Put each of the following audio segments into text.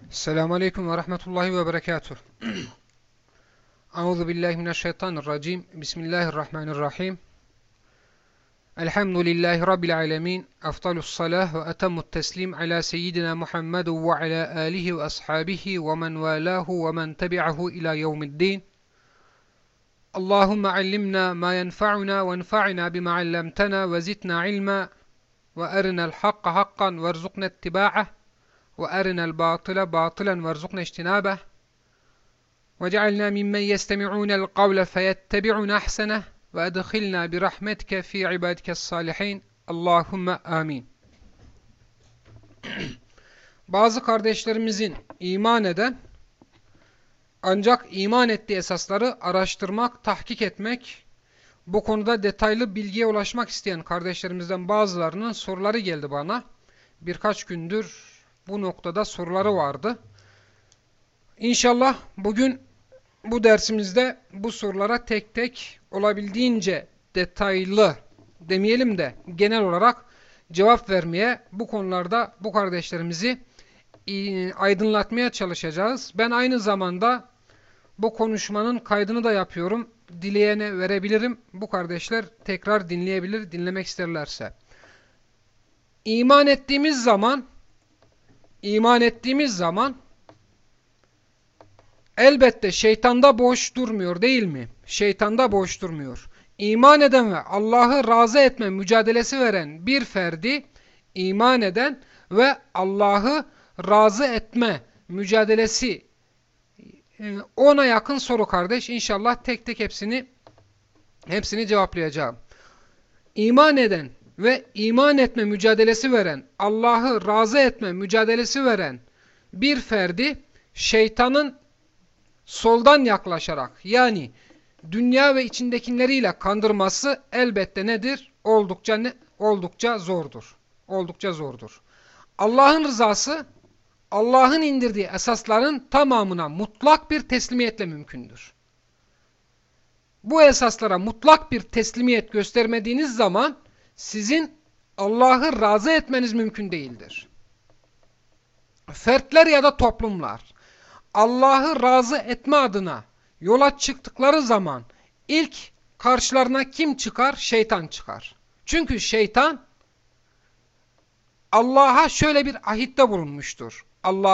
Selamun Aleyküm ve Rahmetullahi ve Berekatuhu. Euzu billahi mineşşeytanirracim. Bismillahirrahmanirrahim. Elhamdülillahi Rabbil alemin. Efdalus salah ve etemmut teslim ala seyyidina Muhammed ve ala alihi ve ashabihi ve men valahu ve men tebi'ahu ila yevmiddin. Allahümme allimna ma yenfa'una ve enfa'na bima allamtana ve zidna ilma ve erinel hakka hakkan ve rzuqna ittiba'ah ve erinel batıla batılan ve rzuqna ijtinabah. وَجَعَلْنَا مِمَّنْ يَسْتَمِعُونَ الْقَوْلَ فَيَتَّبِعُونَ أَحْسَنَهُ وَأَدْخِلْنَا بِرَحْمَتِكَ فِي عِبَادِكَ الصَّالِحِينَ Allahümme amin. Bazı kardeşlerimizin iman eden ancak iman ettiği esasları araştırmak, tahkik etmek, bu konuda detaylı bilgiye ulaşmak isteyen kardeşlerimizden bazılarının soruları geldi bana. Birkaç gündür bu noktada soruları vardı. İnşallah bugün bu dersimizde bu sorulara tek tek olabildiğince detaylı demeyelim de genel olarak cevap vermeye, bu konularda bu kardeşlerimizi aydınlatmaya çalışacağız. Ben aynı zamanda bu konuşmanın kaydını da yapıyorum. Dileyene verebilirim. Bu kardeşler tekrar dinleyebilir, dinlemek isterlerse. İman ettiğimiz zaman elbette şeytanda boş durmuyor değil mi? Şeytanda boş durmuyor. İman eden ve Allah'ı razı etme mücadelesi veren bir ferdi, iman eden ve Allah'ı razı etme mücadelesi, ona yakın soru kardeş. İnşallah tek tek hepsini cevaplayacağım. İman eden ve iman etme mücadelesi veren, Allah'ı razı etme mücadelesi veren bir ferdi, şeytanın soldan yaklaşarak, yani dünya ve içindekileriyle kandırması elbette nedir? Oldukça zordur. Oldukça zordur. Allah'ın rızası, Allah'ın indirdiği esasların tamamına mutlak bir teslimiyetle mümkündür. Bu esaslara mutlak bir teslimiyet göstermediğiniz zaman sizin Allah'ı razı etmeniz mümkün değildir. Fertler ya da toplumlar Allah'ı razı etme adına yola çıktıkları zaman ilk karşılarına kim çıkar? Şeytan çıkar. Çünkü şeytan Allah'a şöyle bir ahitte bulunmuştur.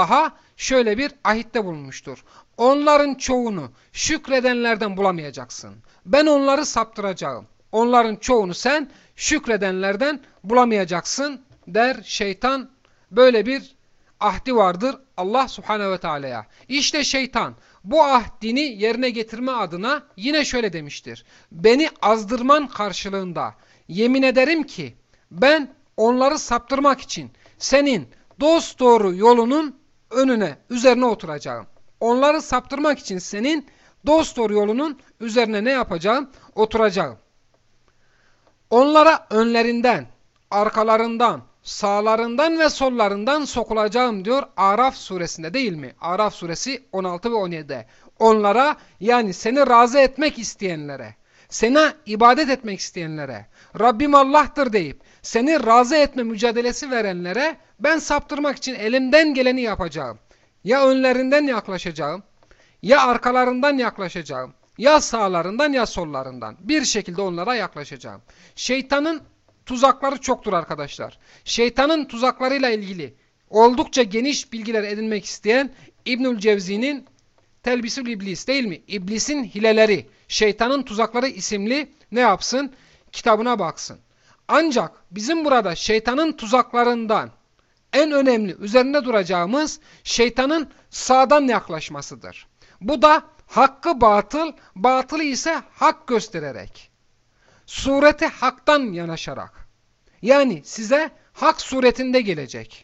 Onların çoğunu şükredenlerden bulamayacaksın. Ben onları saptıracağım. Onların çoğunu sen şükredenlerden bulamayacaksın der şeytan. Böyle bir ahdi vardır Allah Subhanahu ve Teala'ya. İşte şeytan bu ahdini yerine getirme adına yine şöyle demiştir. Beni azdırman karşılığında yemin ederim ki ben onları saptırmak için senin dosdoğru yolunun üzerine oturacağım. Onları saptırmak için senin dosdoğru yolunun üzerine ne yapacağım? Oturacağım. Onlara önlerinden, arkalarından, sağlarından ve sollarından sokulacağım diyor Araf suresinde değil mi? Araf suresi 16 ve 17'de. Onlara, yani seni razı etmek isteyenlere, sana ibadet etmek isteyenlere, Rabbim Allah'tır deyip seni razı etme mücadelesi verenlere ben saptırmak için elimden geleni yapacağım. Ya önlerinden yaklaşacağım, ya arkalarından yaklaşacağım, ya sağlarından ya sollarından. Bir şekilde onlara yaklaşacağım. Şeytanın tuzakları çoktur arkadaşlar. Şeytanın tuzaklarıyla ilgili oldukça geniş bilgiler edinmek isteyen İbnül Cevzi'nin Telbisül İblis değil mi? İblisin hileleri, şeytanın tuzakları isimli ne yapsın? Kitabına baksın. Ancak bizim burada şeytanın tuzaklarından en önemli üzerinde duracağımız şeytanın sağdan yaklaşmasıdır. Bu da hakkı batıl, batılı ise hak göstererek, sureti haktan yanaşarak, yani size hak suretinde gelecek.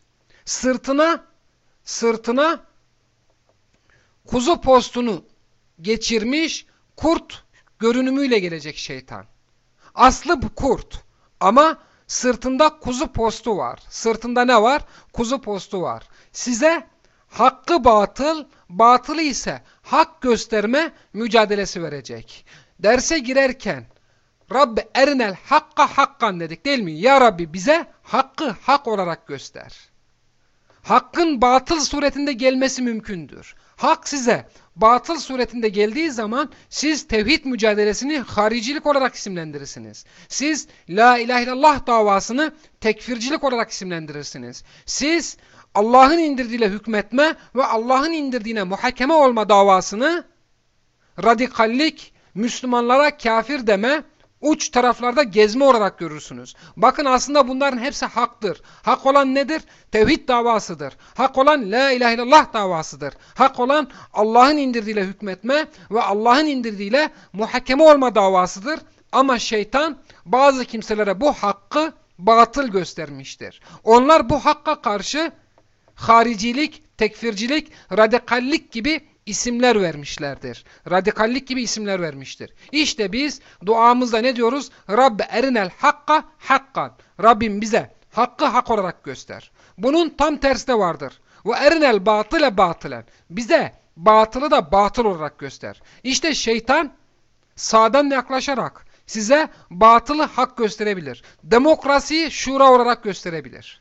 Sırtına kuzu postunu geçirmiş kurt görünümüyle gelecek şeytan. Aslı bu kurt ama sırtında kuzu postu var. Sırtında ne var? Kuzu postu var. Size hakkı batıl, batılı ise hak gösterme mücadelesi verecek. Derse girerken Rabbi erinel hakka hakkan dedik değil mi? Ya Rabbi bize hakkı hak olarak göster. Hakkın batıl suretinde gelmesi mümkündür. Hak size batıl suretinde geldiği zaman siz tevhid mücadelesini haricilik olarak isimlendirirsiniz. Siz la ilahe illallah davasını tekfircilik olarak isimlendirirsiniz. Siz Allah'ın indirdiğiyle hükmetme ve Allah'ın indirdiğine muhakeme olma davasını radikallik, Müslümanlara kafir deme, uç taraflarda gezme olarak görürsünüz. Bakın aslında bunların hepsi haktır. Hak olan nedir? Tevhid davasıdır. Hak olan la ilahe illallah davasıdır. Hak olan Allah'ın indirdiğiyle hükmetme ve Allah'ın indirdiğiyle muhakeme olma davasıdır. Ama şeytan bazı kimselere bu hakkı batıl göstermiştir. Onlar bu hakka karşı haricilik, tekfircilik, radikallik gibi isimler vermişlerdir. Radikallik gibi isimler vermiştir. İşte biz duamızda ne diyoruz? Rabbi erinel hakka hakkan. Rabbim bize hakkı hak olarak göster. Bunun tam tersi de vardır. Ve erinel batıle batılen. Bize batılı da batıl olarak göster. İşte şeytan sağdan yaklaşarak size batılı hak gösterebilir. Demokrasiyi şura olarak gösterebilir.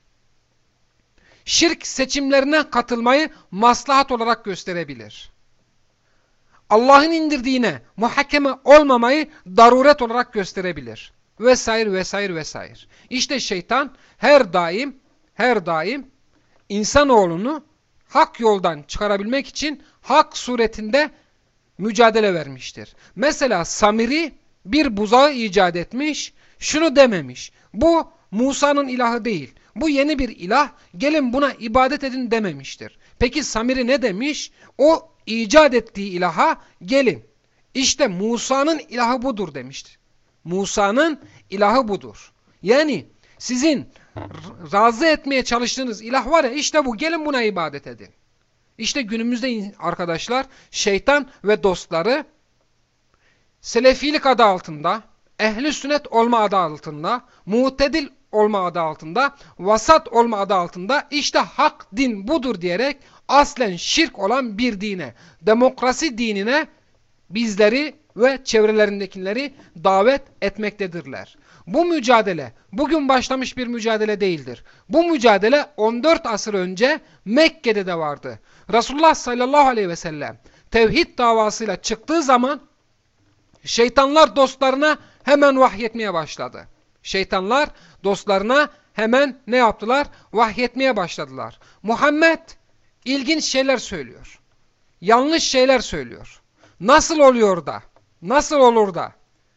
Şirk seçimlerine katılmayı maslahat olarak gösterebilir. Allah'ın indirdiğine muhakeme olmamayı daruret olarak gösterebilir. Vesaire vesaire vesaire. İşte şeytan her daim insanoğlunu hak yoldan çıkarabilmek için hak suretinde mücadele vermiştir. Mesela Samiri bir buzağı icat etmiş, şunu dememiş. Bu Musa'nın ilahı değil. Bu yeni bir ilah, gelin buna ibadet edin dememiştir. Peki Samiri ne demiş? O icat ettiği ilaha gelin. İşte Musa'nın ilahı budur demiştir. Musa'nın ilahı budur. Yani sizin razı etmeye çalıştığınız ilah var ya, işte bu, gelin buna ibadet edin. İşte günümüzde arkadaşlar şeytan ve dostları Selefilik adı altında, ehli sünnet olma adı altında, mu'tedil olma adı altında, vasat olma adı altında işte hak din budur diyerek aslen şirk olan bir dine, demokrasi dinine bizleri ve çevrelerindekileri davet etmektedirler. Bu mücadele bugün başlamış bir mücadele değildir. Bu mücadele 14 asır önce Mekke'de de vardı. Resulullah sallallahu aleyhi ve sellem tevhid davasıyla çıktığı zaman şeytanlar dostlarına hemen vahyetmeye başladı. Şeytanlar dostlarına hemen ne yaptılar? Vahyetmeye başladılar. Muhammed ilginç şeyler söylüyor. Yanlış şeyler söylüyor. Nasıl oluyor da? Nasıl olur da?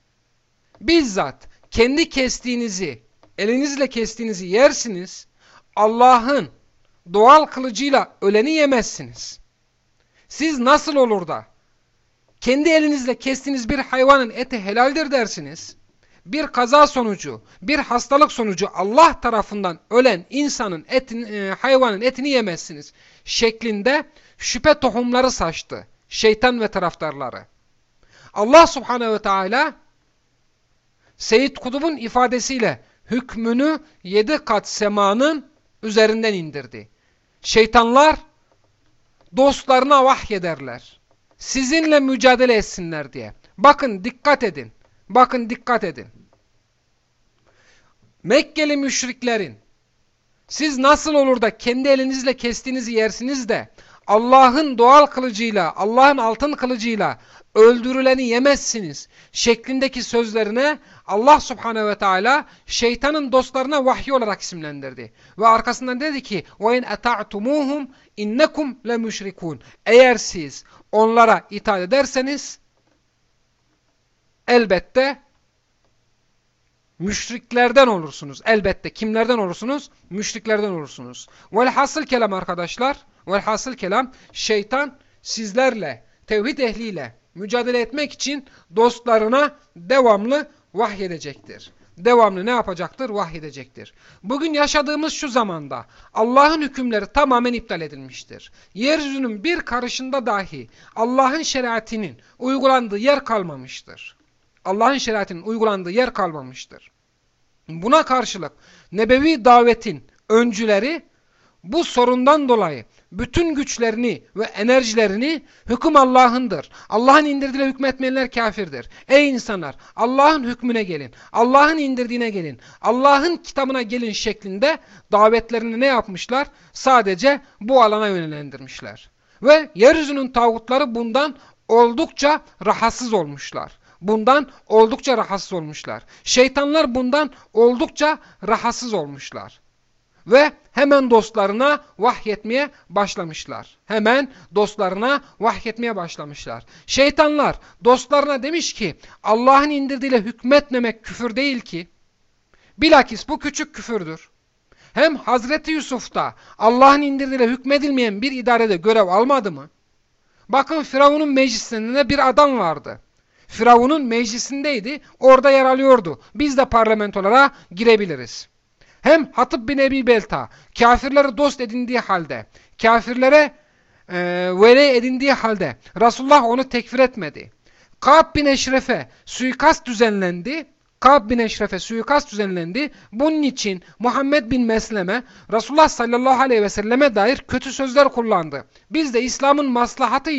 Bizzat kendi kestiğinizi, elinizle kestiğinizi yersiniz. Allah'ın doğal kılıcıyla öleni yemezsiniz. Siz nasıl olur da kendi elinizle kestiğiniz bir hayvanın eti helaldir dersiniz. Bir kaza sonucu, bir hastalık sonucu Allah tarafından ölen insanın hayvanın etini yemezsiniz şeklinde şüphe tohumları saçtı şeytan ve taraftarları. Allah Subhanahu ve Teala Seyyid Kutub'un ifadesiyle hükmünü 7 kat semanın üzerinden indirdi. Şeytanlar dostlarına vahyederler. Sizinle mücadele etsinler diye. Bakın dikkat edin. Bakın dikkat edin. Mekkeli müşriklerin siz nasıl olur da kendi elinizle kestiğinizi yersiniz de Allah'ın doğal kılıcıyla, Allah'ın altın kılıcıyla öldürüleni yemezsiniz şeklindeki sözlerine Allah Subhanahu ve Teala şeytanın dostlarına vahiy olarak isimlendirdi. Ve arkasından dedi ki وَاِنْ اَتَعْتُمُوهُمْ اِنَّكُمْ لَمُشْرِكُونَ Eğer siz onlara itaat ederseniz elbette müşriklerden olursunuz. Elbette kimlerden olursunuz? Müşriklerden olursunuz. Velhasıl kelam arkadaşlar, velhasıl kelam şeytan sizlerle, tevhid ehliyle mücadele etmek için dostlarına devamlı vahyedecektir. Devamlı ne yapacaktır? Vahyedecektir. Bugün yaşadığımız şu zamanda Allah'ın hükümleri tamamen iptal edilmiştir. Yeryüzünün bir karışında dahi Allah'ın şeriatinin uygulandığı yer kalmamıştır. Allah'ın şeriatinin uygulandığı yer kalmamıştır. Buna karşılık nebevi davetin öncüleri bu sorundan dolayı bütün güçlerini ve enerjilerini hüküm Allah'ındır. Allah'ın indirdiğiyle hükmetmeyenler kafirdir. Ey insanlar, Allah'ın hükmüne gelin. Allah'ın indirdiğine gelin. Allah'ın kitabına gelin şeklinde davetlerini ne yapmışlar? Sadece bu alana yönlendirmişler. Ve yeryüzünün tağutları bundan oldukça rahatsız olmuşlar. Bundan oldukça rahatsız olmuşlar. Şeytanlar bundan oldukça rahatsız olmuşlar. Ve hemen dostlarına vahyetmeye başlamışlar. Hemen dostlarına vahyetmeye başlamışlar. Şeytanlar dostlarına demiş ki Allah'ın indirdiğiyle hükmetmemek küfür değil ki. Bilakis bu küçük küfürdür. Hem Hazreti Yusuf da Allah'ın indirdiğiyle hükmedilmeyen bir idarede görev almadı mı? Bakın Firavun'un meclisinde bir adam vardı. Firavun'un meclisindeydi, orada yer alıyordu. Biz de parlamentolara girebiliriz. Hem Hatib bin Ebi Belta, kafirleri dost edindiği halde, kafirlere veli edindiği halde Resulullah onu tekfir etmedi. Ka'b bin Eşref'e suikast düzenlendi. Bunun için Muhammed bin Mesleme Resulullah sallallahu aleyhi ve selleme dair kötü sözler kullandı. Biz de İslam'ın maslahatı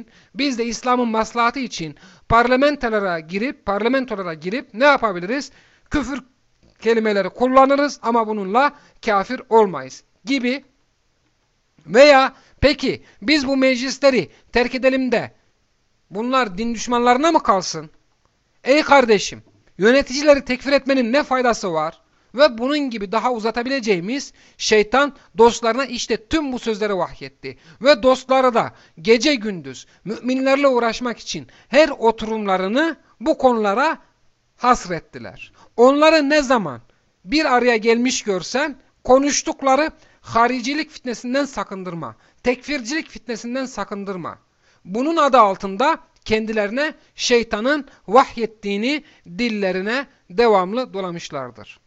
için parlamentolara girip ne yapabiliriz? Küfür kelimeleri kullanırız ama bununla kafir olmayız gibi. Veya peki biz bu meclisleri terk edelim de bunlar din düşmanlarına mı kalsın? Ey kardeşim, yöneticileri tekfir etmenin ne faydası var? Ve bunun gibi daha uzatabileceğimiz şeytan dostlarına işte tüm bu sözleri vahyetti. Ve dostları da gece gündüz müminlerle uğraşmak için her oturumlarını bu konulara hasrettiler. Onları ne zaman bir araya gelmiş görsen konuştukları haricilik fitnesinden sakındırma, tekfircilik fitnesinden sakındırma. Bunun adı altında kendilerine şeytanın vahyettiğini dillerine devamlı dolamışlardır.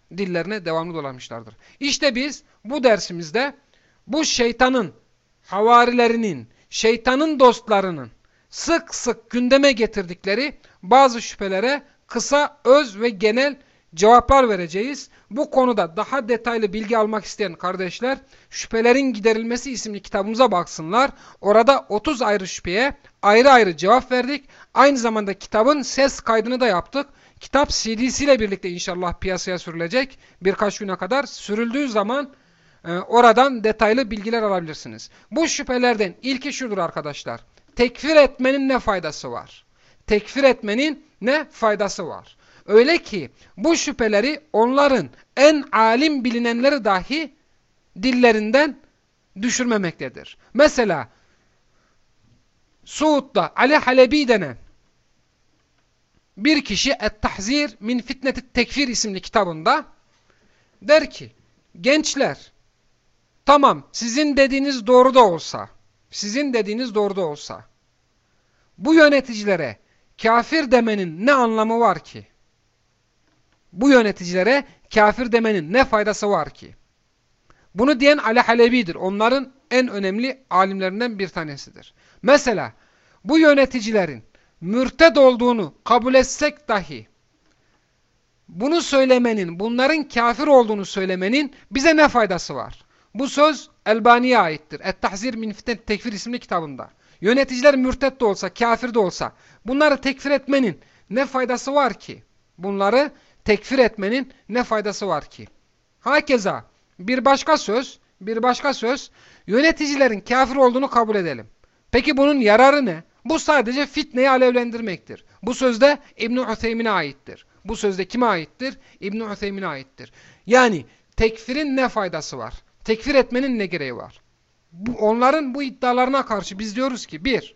İşte biz bu dersimizde bu şeytanın havarilerinin, şeytanın dostlarının sık sık gündeme getirdikleri bazı şüphelere kısa, öz ve genel cevaplar vereceğiz. Bu konuda daha detaylı bilgi almak isteyen kardeşler Şüphelerin Giderilmesi isimli kitabımıza baksınlar. Orada 30 ayrı şüpheye ayrı ayrı cevap verdik. Aynı zamanda kitabın ses kaydını da yaptık. Kitap CD'siyle birlikte inşallah piyasaya sürülecek. Birkaç güne kadar sürüldüğü zaman oradan detaylı bilgiler alabilirsiniz. Bu şüphelerden ilki şudur arkadaşlar. Tekfir etmenin ne faydası var? Öyle ki bu şüpheleri onların en alim bilinenleri dahi dillerinden düşürmemektedir. Mesela Suud'da Ali Halebi denen bir kişi Et-Tahzir min Fitneti Tekfir isimli kitabında der ki gençler tamam sizin dediğiniz doğru da olsa bu yöneticilere kafir demenin ne anlamı var ki? Bu yöneticilere kafir demenin ne faydası var ki? Bunu diyen Ali Halebi'dir. Onların en önemli alimlerinden bir tanesidir. Mesela bu yöneticilerin mürted olduğunu kabul etsek dahi bunu söylemenin, bunların kafir olduğunu söylemenin bize ne faydası var? Bu söz Elbani'ye aittir. Et-Tahzir min Fitnet Tekfir isimli kitabında. Yöneticiler mürted de olsa, kafir de olsa bunları tekfir etmenin ne faydası var ki? Hakeza bir başka söz yöneticilerin kafir olduğunu kabul edelim. Peki bunun yararı ne? Bu sadece fitneyi alevlendirmektir. Bu sözde İbn-i Ütheymin'e aittir. Bu sözde kime aittir? İbn-i Ütheymin'e aittir. Yani tekfirin ne faydası var? Tekfir etmenin ne gereği var? Onların bu iddialarına karşı biz diyoruz ki 1.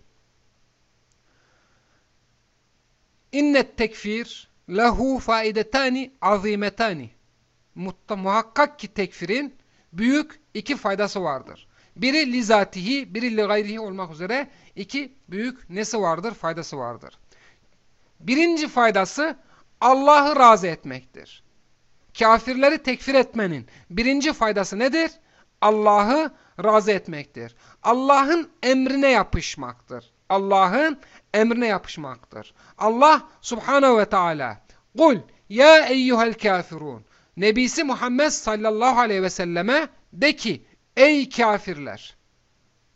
İnnet tekfir lehu faidetani azimetani. Muhakkak ki tekfirin büyük iki faydası vardır. Biri lizatihi, biri li gayrihi olmak üzere iki büyük nesi vardır? Faydası vardır. Birinci faydası Allah'ı razı etmektir. Kafirleri tekfir etmenin birinci faydası nedir? Allah'ı razı etmektir. Allah'ın emrine yapışmaktır. Allah subhanehu ve teala Kul ya eyyuhel kafirun. Nebisi Muhammed sallallahu aleyhi ve selleme de ki ey kafirler.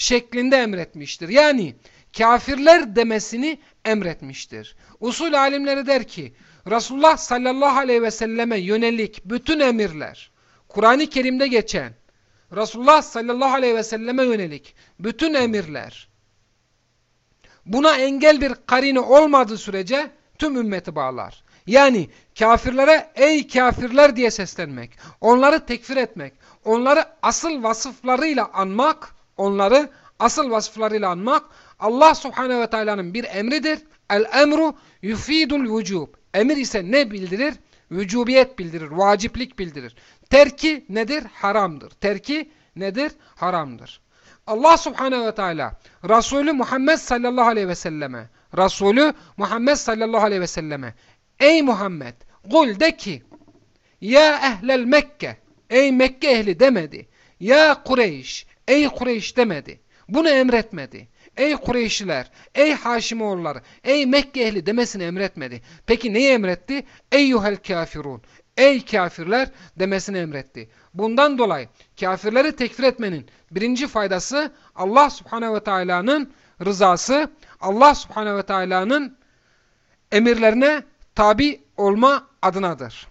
şeklinde emretmiştir. Yani kafirler demesini emretmiştir. Usul alimleri der ki Resulullah sallallahu aleyhi ve selleme yönelik bütün emirler, Kur'an-ı Kerim'de geçen Resulullah sallallahu aleyhi ve selleme yönelik bütün emirler, buna engel bir karine olmadığı sürece tüm ümmeti bağlar. Yani kafirlere ey kafirler diye seslenmek, onları tekfir etmek, onları asıl vasıflarıyla anmak, Allah Subhanahu ve Teala'nın bir emridir. El-emru yufidul vücub. Emir ise ne bildirir? Vücubiyet bildirir, vaciplik bildirir. Terki nedir? Haramdır. Terki nedir? Haramdır. Allah Subhanahu ve Teala Resulü Muhammed sallallahu aleyhi ve selleme ey Muhammed kul de ki ya ehlel Mekke ey Mekke ehli demedi. Ya Kureyş ey Kureyş demedi. Bunu emretmedi. Ey Kureyşliler, ey Haşimoğulları, ey Mekke ehli demesini emretmedi. Peki neyi emretti? Eyyuhel kafirun. Ey kafirler demesini emretti. Bundan dolayı kafirleri tekfir etmenin birinci faydası Allah Subhanahu ve Teala'nın rızası, Allah Subhanahu ve Teala'nın emirlerine tabi olma adınadır.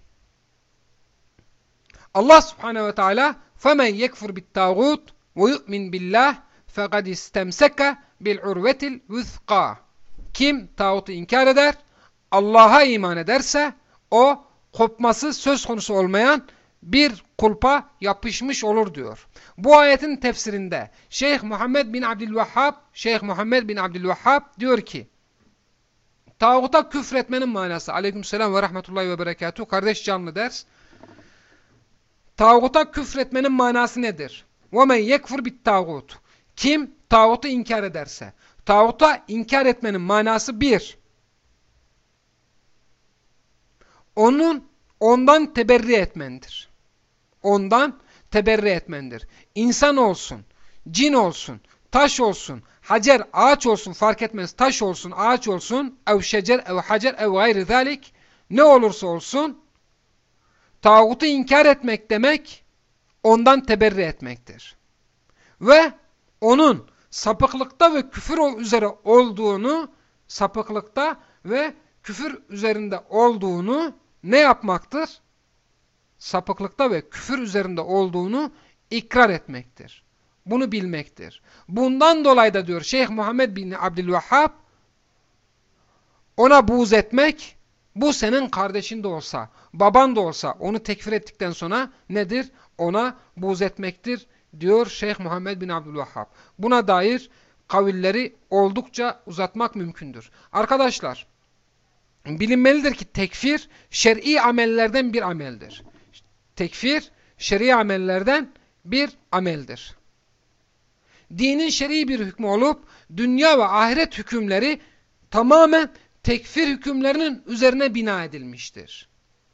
Allah Subhanahu ve Teala فَمَنْ يَكْفُرْ بِالتَّاغُوتِ وَيُؤْمِنْ بِاللّٰهِ فَقَدْ اِسْتَمْسَكَ بِالْعُرْوَةِ الْوُثْقَى. Kim tağutu inkar eder, Allah'a iman ederse o kopması söz konusu olmayan bir kulpa yapışmış olur diyor. Bu ayetin tefsirinde Şeyh Muhammed bin Abdülvehhab diyor ki tağuta küfretmenin manası, aleykümselam ve rahmetullahi ve berekatuhu, kardeş canlı ders. Tağuta küfretmenin manası nedir? وَمَنْ يَكْفُرْ بِالتَّاغُوتِ. Kim tağutu inkar ederse. Tağuta inkar etmenin manası bir, ondan teberri etmendir. Ondan teberri etmendir. İnsan olsun, cin olsun, taş olsun, hacer, ağaç olsun fark etmez. Taş olsun, ağaç olsun, ev şecer, ev hacer, ev gayri zalik, ne olursa olsun, tağutu inkar etmek demek, ondan teberri etmektir. Ve onun sapıklıkta ve küfür üzere olduğunu, ne yapmaktır? Sapıklıkta ve küfür üzerinde olduğunu ikrar etmektir. Bunu bilmektir. Bundan dolayı da diyor Şeyh Muhammed bin Abdülvehhab, ona buğz etmek, bu senin kardeşin de olsa, baban da olsa onu tekfir ettikten sonra nedir? Ona buğz etmektir diyor Şeyh Muhammed bin Abdülvehhab. Buna dair kavilleri oldukça uzatmak mümkündür. Arkadaşlar, bilinmelidir ki tekfir şer'i amellerden bir ameldir. Tekfir şer'i amellerden bir ameldir. Dinin şer'i bir hükmü olup dünya ve ahiret hükümleri tamamen tekfir hükümlerinin üzerine bina edilmiştir.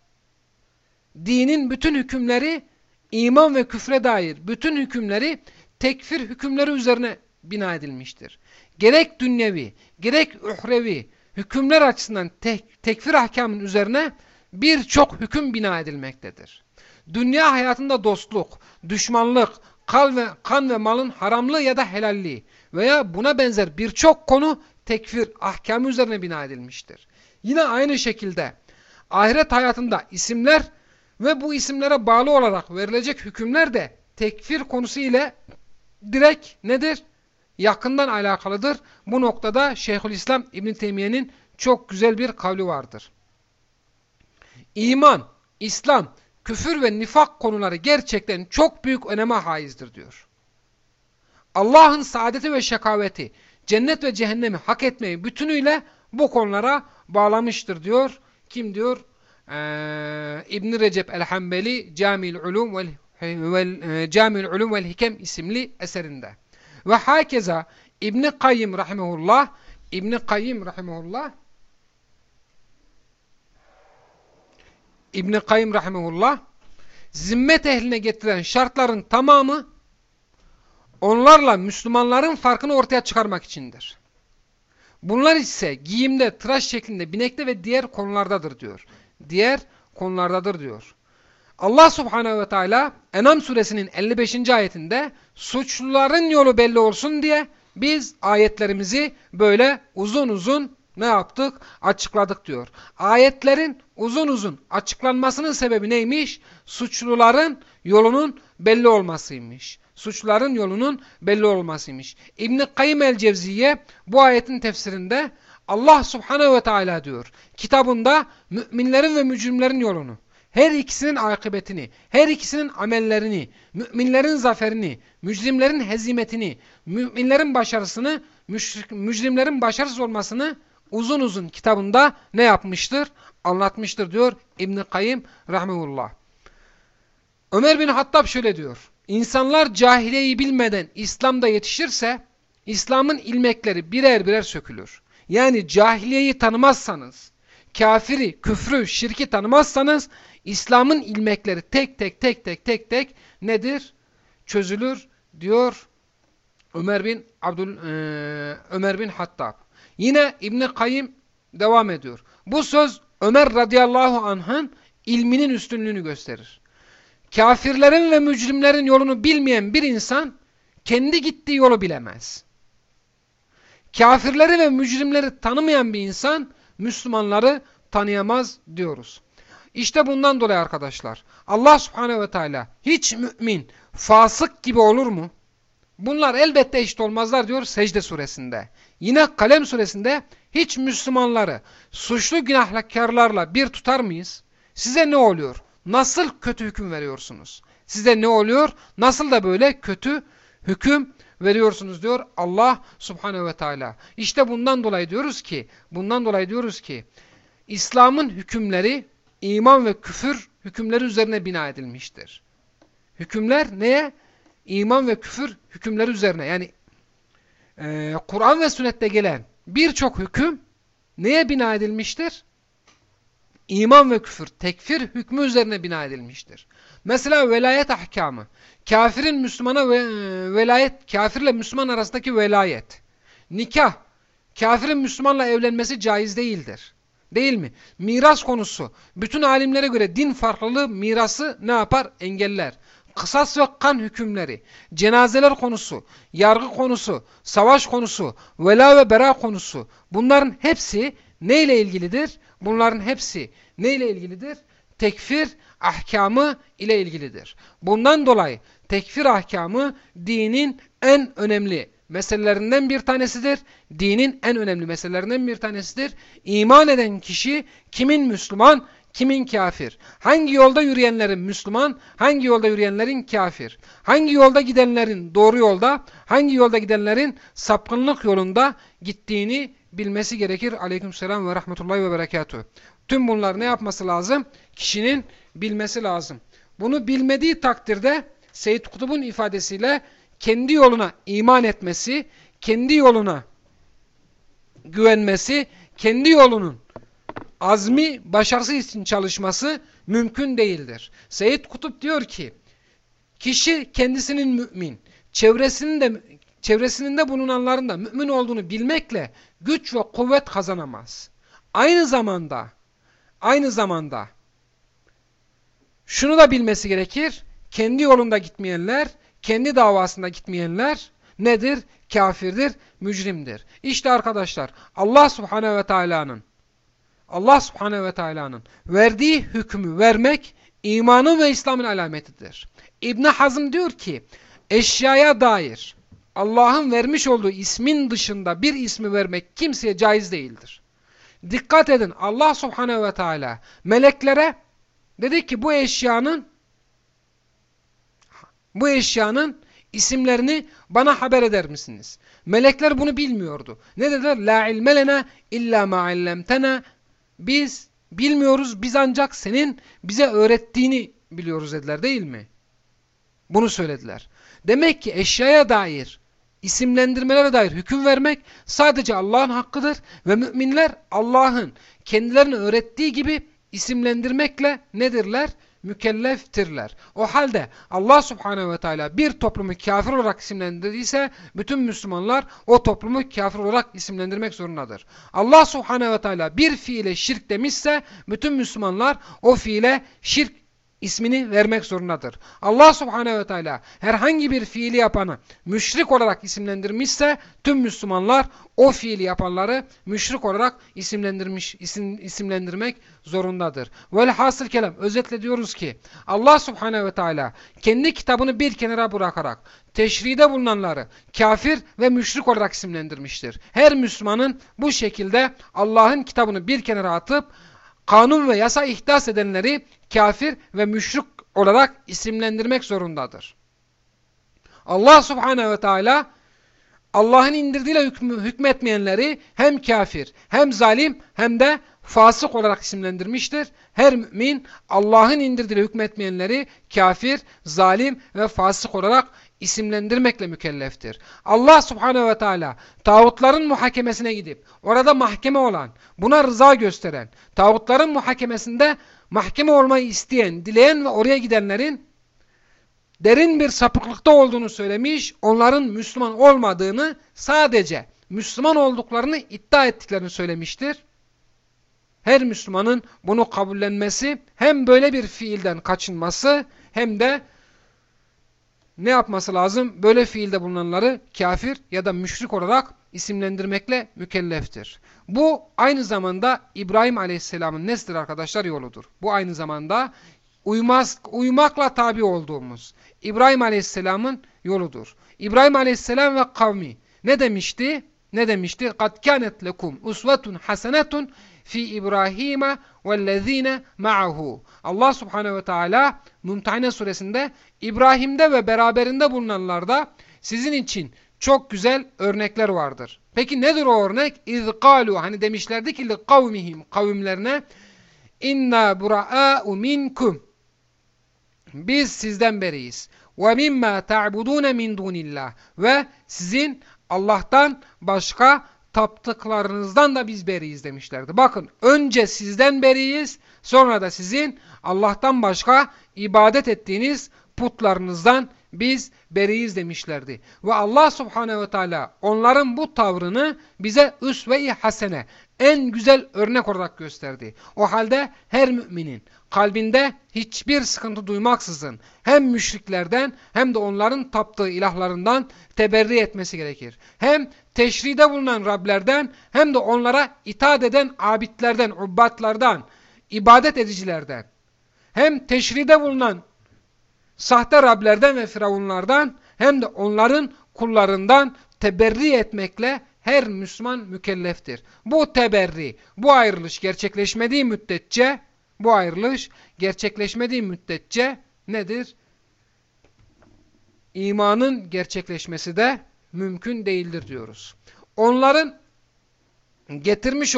Dinin bütün hükümleri, iman ve küfre dair bütün hükümleri tekfir hükümleri üzerine bina edilmiştir. Gerek dünyevi, gerek uhrevi hükümler açısından tekfir ahkamının üzerine birçok hüküm bina edilmektedir. Dünya hayatında dostluk, düşmanlık, kan ve malın haramlığı ya da helalliği veya buna benzer birçok konu tekfir ahkamı üzerine bina edilmiştir. Yine aynı şekilde ahiret hayatında isimler ve bu isimlere bağlı olarak verilecek hükümler de tekfir konusu ile direkt nedir? Yakından alakalıdır. Bu noktada Şeyhülislam İbn Teymiye'nin çok güzel bir kavli vardır. İman, İslam, küfür ve nifak konuları gerçekten çok büyük öneme haizdir diyor. Allah'ın saadeti ve şekaveti, cennet ve cehennemi hak etmeyi bütünüyle bu konulara bağlamıştır diyor. Kim diyor? İbn Recep el-Hanbeli Cami'ül Ulum vel Hikem isimli eserinde. Ve hakeza İbn Kayyim rahimehullah zimmet ehline getiren şartların tamamı onlarla Müslümanların farkını ortaya çıkarmak içindir. Bunlar ise giyimde, tıraş şeklinde, binekte ve diğer konulardadır diyor. Allah Subhanahu ve Teala En'am suresinin 55. ayetinde suçluların yolu belli olsun diye biz ayetlerimizi böyle uzun uzun ne yaptık? Açıkladık diyor. Ayetlerin uzun uzun açıklanmasının sebebi neymiş? Suçluların yolunun belli olmasıymış. Suçluların yolunun belli olmasıymış. İbn-i Kayyim el-Cevziye bu ayetin tefsirinde Allah Subhanahu ve Teala diyor kitabında müminlerin ve mücrimlerin yolunu, her ikisinin akıbetini, her ikisinin amellerini, müminlerin zaferini, mücrimlerin hezimetini, müminlerin başarısını, mücrimlerin başarısız olmasını uzun uzun kitabında ne yapmıştır? Anlatmıştır diyor İbn-i Kayyim rahmetullah. Ömer bin Hattab şöyle diyor. İnsanlar cahiliyeyi bilmeden İslam'da yetişirse İslam'ın ilmekleri birer birer sökülür. Yani cahiliyeyi tanımazsanız, kafiri, küfrü, şirki tanımazsanız İslam'ın ilmekleri tek tek nedir? Çözülür diyor Ömer bin Hattab. Yine İbn-i Kayyim devam ediyor. Bu söz Ömer radıyallahu anh'ın ilminin üstünlüğünü gösterir. Kafirlerin ve mücrimlerin yolunu bilmeyen bir insan kendi gittiği yolu bilemez. Kafirleri ve mücrimleri tanımayan bir insan Müslümanları tanıyamaz diyoruz. İşte bundan dolayı arkadaşlar Allah Subhanahu ve Teala hiç mümin fasık gibi olur mu? Bunlar elbette eşit olmazlar diyor Secde suresinde. Yine Kalem suresinde hiç Müslümanları suçlu günahkarlarla bir tutar mıyız? Size ne oluyor? Nasıl kötü hüküm veriyorsunuz? Size ne oluyor? Nasıl da böyle kötü hüküm veriyorsunuz diyor Allah Subhanahu ve Teala. İşte bundan dolayı diyoruz ki İslam'ın hükümleri iman ve küfür hükümleri üzerine bina edilmiştir. Hükümler neye? İman ve küfür hükümleri üzerine. Yani Kur'an ve sünnette gelen birçok hüküm neye bina edilmiştir? İman ve küfür, tekfir hükmü üzerine bina edilmiştir. Mesela velayet ahkamı. Kafirin Müslümana velayet, kafirle Müslüman arasındaki velayet. Nikah. Kafirin Müslümanla evlenmesi caiz değildir. Değil mi? Miras konusu. Bütün alimlere göre din farklılığı mirası ne yapar? Engeller. Kısas ve kan hükümleri, cenazeler konusu, yargı konusu, savaş konusu, vela ve bera konusu. Bunların hepsi neyle ilgilidir? Bunların hepsi neyle ilgilidir? Tekfir ahkamı ile ilgilidir. Bundan dolayı tekfir ahkamı dinin en önemli meselelerinden bir tanesidir. Dinin en önemli meselelerinden bir tanesidir. İman eden kişi kimin Müslüman, kimin kafir? Hangi yolda yürüyenlerin Müslüman, hangi yolda yürüyenlerin kafir? Hangi yolda gidenlerin doğru yolda, hangi yolda gidenlerin sapkınlık yolunda gittiğini bilmesi gerekir. Aleykümselam ve rahmetullahi ve berekatuhu. Tüm bunlar ne yapması lazım? Kişinin bilmesi lazım. Bunu bilmediği takdirde Seyyid Kutub'un ifadesiyle kendi yoluna iman etmesi, kendi yoluna güvenmesi, kendi yolunun azmi, başarısı için çalışması mümkün değildir. Seyyid Kutup diyor ki, kişi kendisinin mümin, çevresinde bulunanların da mümin olduğunu bilmekle güç ve kuvvet kazanamaz. Aynı zamanda şunu da bilmesi gerekir, kendi yolunda gitmeyenler, kendi davasında gitmeyenler nedir? Kafirdir, mücrimdir. İşte arkadaşlar Allah Subhanahu ve Teala'nın verdiği hükmü vermek imanın ve İslam'ın alametidir. İbn Hazm diyor ki eşyaya dair Allah'ın vermiş olduğu ismin dışında bir ismi vermek kimseye caiz değildir. Dikkat edin, Allah Subhanahu ve Teala meleklere dedi ki bu eşyanın isimlerini bana haber eder misiniz? Melekler bunu bilmiyordu. Ne dediler? La ilme lena illa ma allamtena. Biz bilmiyoruz, biz ancak senin bize öğrettiğini biliyoruz dediler, değil mi? Bunu söylediler. Demek ki eşyaya dair, isimlendirmelere dair hüküm vermek sadece Allah'ın hakkıdır ve müminler Allah'ın kendilerine öğrettiği gibi isimlendirmekle nedirler? Mükelleftirler. O halde Allah Subhanahu ve Teala bir toplumu kafir olarak isimlendirdiyse bütün Müslümanlar o toplumu kafir olarak isimlendirmek zorundadır. Allah Subhanahu ve Teala bir fiile şirk demişse bütün Müslümanlar o fiile şirk ismini vermek zorundadır. Allah Subhanahu ve Teala herhangi bir fiili yapanı müşrik olarak isimlendirmişse tüm Müslümanlar o fiili yapanları müşrik olarak isimlendirmek zorundadır. Velhasıl kelam özetle diyoruz ki Allah Subhanahu ve Teala kendi kitabını bir kenara bırakarak teşride bulunanları kafir ve müşrik olarak isimlendirmiştir. Her Müslümanın bu şekilde Allah'ın kitabını bir kenara atıp kanun ve yasa ihdas edenleri kafir ve müşrik olarak isimlendirmek zorundadır. Allah Subhanahu ve Teala Allah'ın indirdiğiyle hükmetmeyenleri hem kafir, hem zalim, hem de fasık olarak isimlendirmiştir. Her mümin Allah'ın indirdiğiyle hükmetmeyenleri kafir, zalim ve fasık olarak isimlendirmekle mükelleftir. Allah Subhanahu ve Teala tağutların muhakemesine gidip orada mahkeme olan, buna rıza gösteren, tağutların muhakemesinde mahkeme olmayı isteyen, dileyen ve oraya gidenlerin derin bir sapıklıkta olduğunu söylemiş, onların Müslüman olmadığını, sadece Müslüman olduklarını iddia ettiklerini söylemiştir. Her Müslümanın bunu kabullenmesi, hem böyle bir fiilden kaçınması, hem de ne yapması lazım? Böyle fiilde bulunanları kafir ya da müşrik olarak isimlendirmekle mükelleftir. Bu aynı zamanda İbrahim Aleyhisselam'ın neslidir arkadaşlar, yoludur. Bu aynı zamanda uymakla tabi olduğumuz İbrahim Aleyhisselam'ın yoludur. İbrahim Aleyhisselam ve kavmi ne demişti? Ne demişti? قَدْ كَانَتْ لَكُمْ اُسْوَةٌ حَسَنَةٌ fi İbrahim'e vellezine ma'ahu. Allah Subhanahu ve Teala Mümtehine suresinde İbrahim'de ve beraberinde bulunanlarda sizin için çok güzel örnekler vardır. Peki nedir o örnek? İzqalu, hani demişlerdi ki kavmihim, kavimlerine, inna bura'a'u minkum, biz sizden beriyiz. Ve mimma ta'budun min dunillah, ve sizin Allah'tan başka taptıklarınızdan da biz beriyiz demişlerdi. Bakın, önce sizden beriyiz, sonra da sizin Allah'tan başka ibadet ettiğiniz putlarınızdan biz beriyiz demişlerdi. Ve Allah Subhanahu ve Teala onların bu tavrını bize üsve-i hasene, en güzel örnek olarak gösterdi. O halde her müminin kalbinde hiçbir sıkıntı duymaksızın hem müşriklerden hem de onların taptığı ilahlarından teberri etmesi gerekir. Hem teşride bulunan Rablerden hem de onlara itaat eden abidlerden, ubbatlardan, ibadet edicilerden, hem teşride bulunan sahte Rablerden ve firavunlardan hem de onların kullarından teberri etmekle her Müslüman mükelleftir. Bu teberri, bu ayrılış gerçekleşmediği müddetçe nedir? İmanın gerçekleşmesi de mümkün değildir diyoruz. Onların getirmiş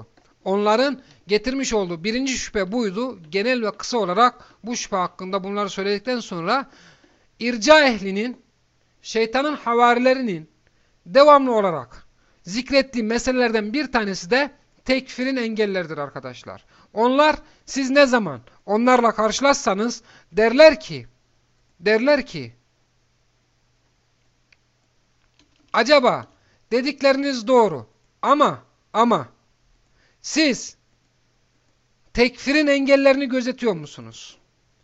olduğu birinci şüphe buydu. Genel ve kısa olarak bu şüphe hakkında bunları söyledikten sonra irca ehlinin, şeytanın havarilerinin devamlı olarak zikrettiği meselelerden bir tanesi de tekfirin engelleridir arkadaşlar. Onlar, siz ne zaman onlarla karşılaşsanız derler ki acaba dedikleriniz doğru ama siz tekfirin engellerini gözetiyor musunuz?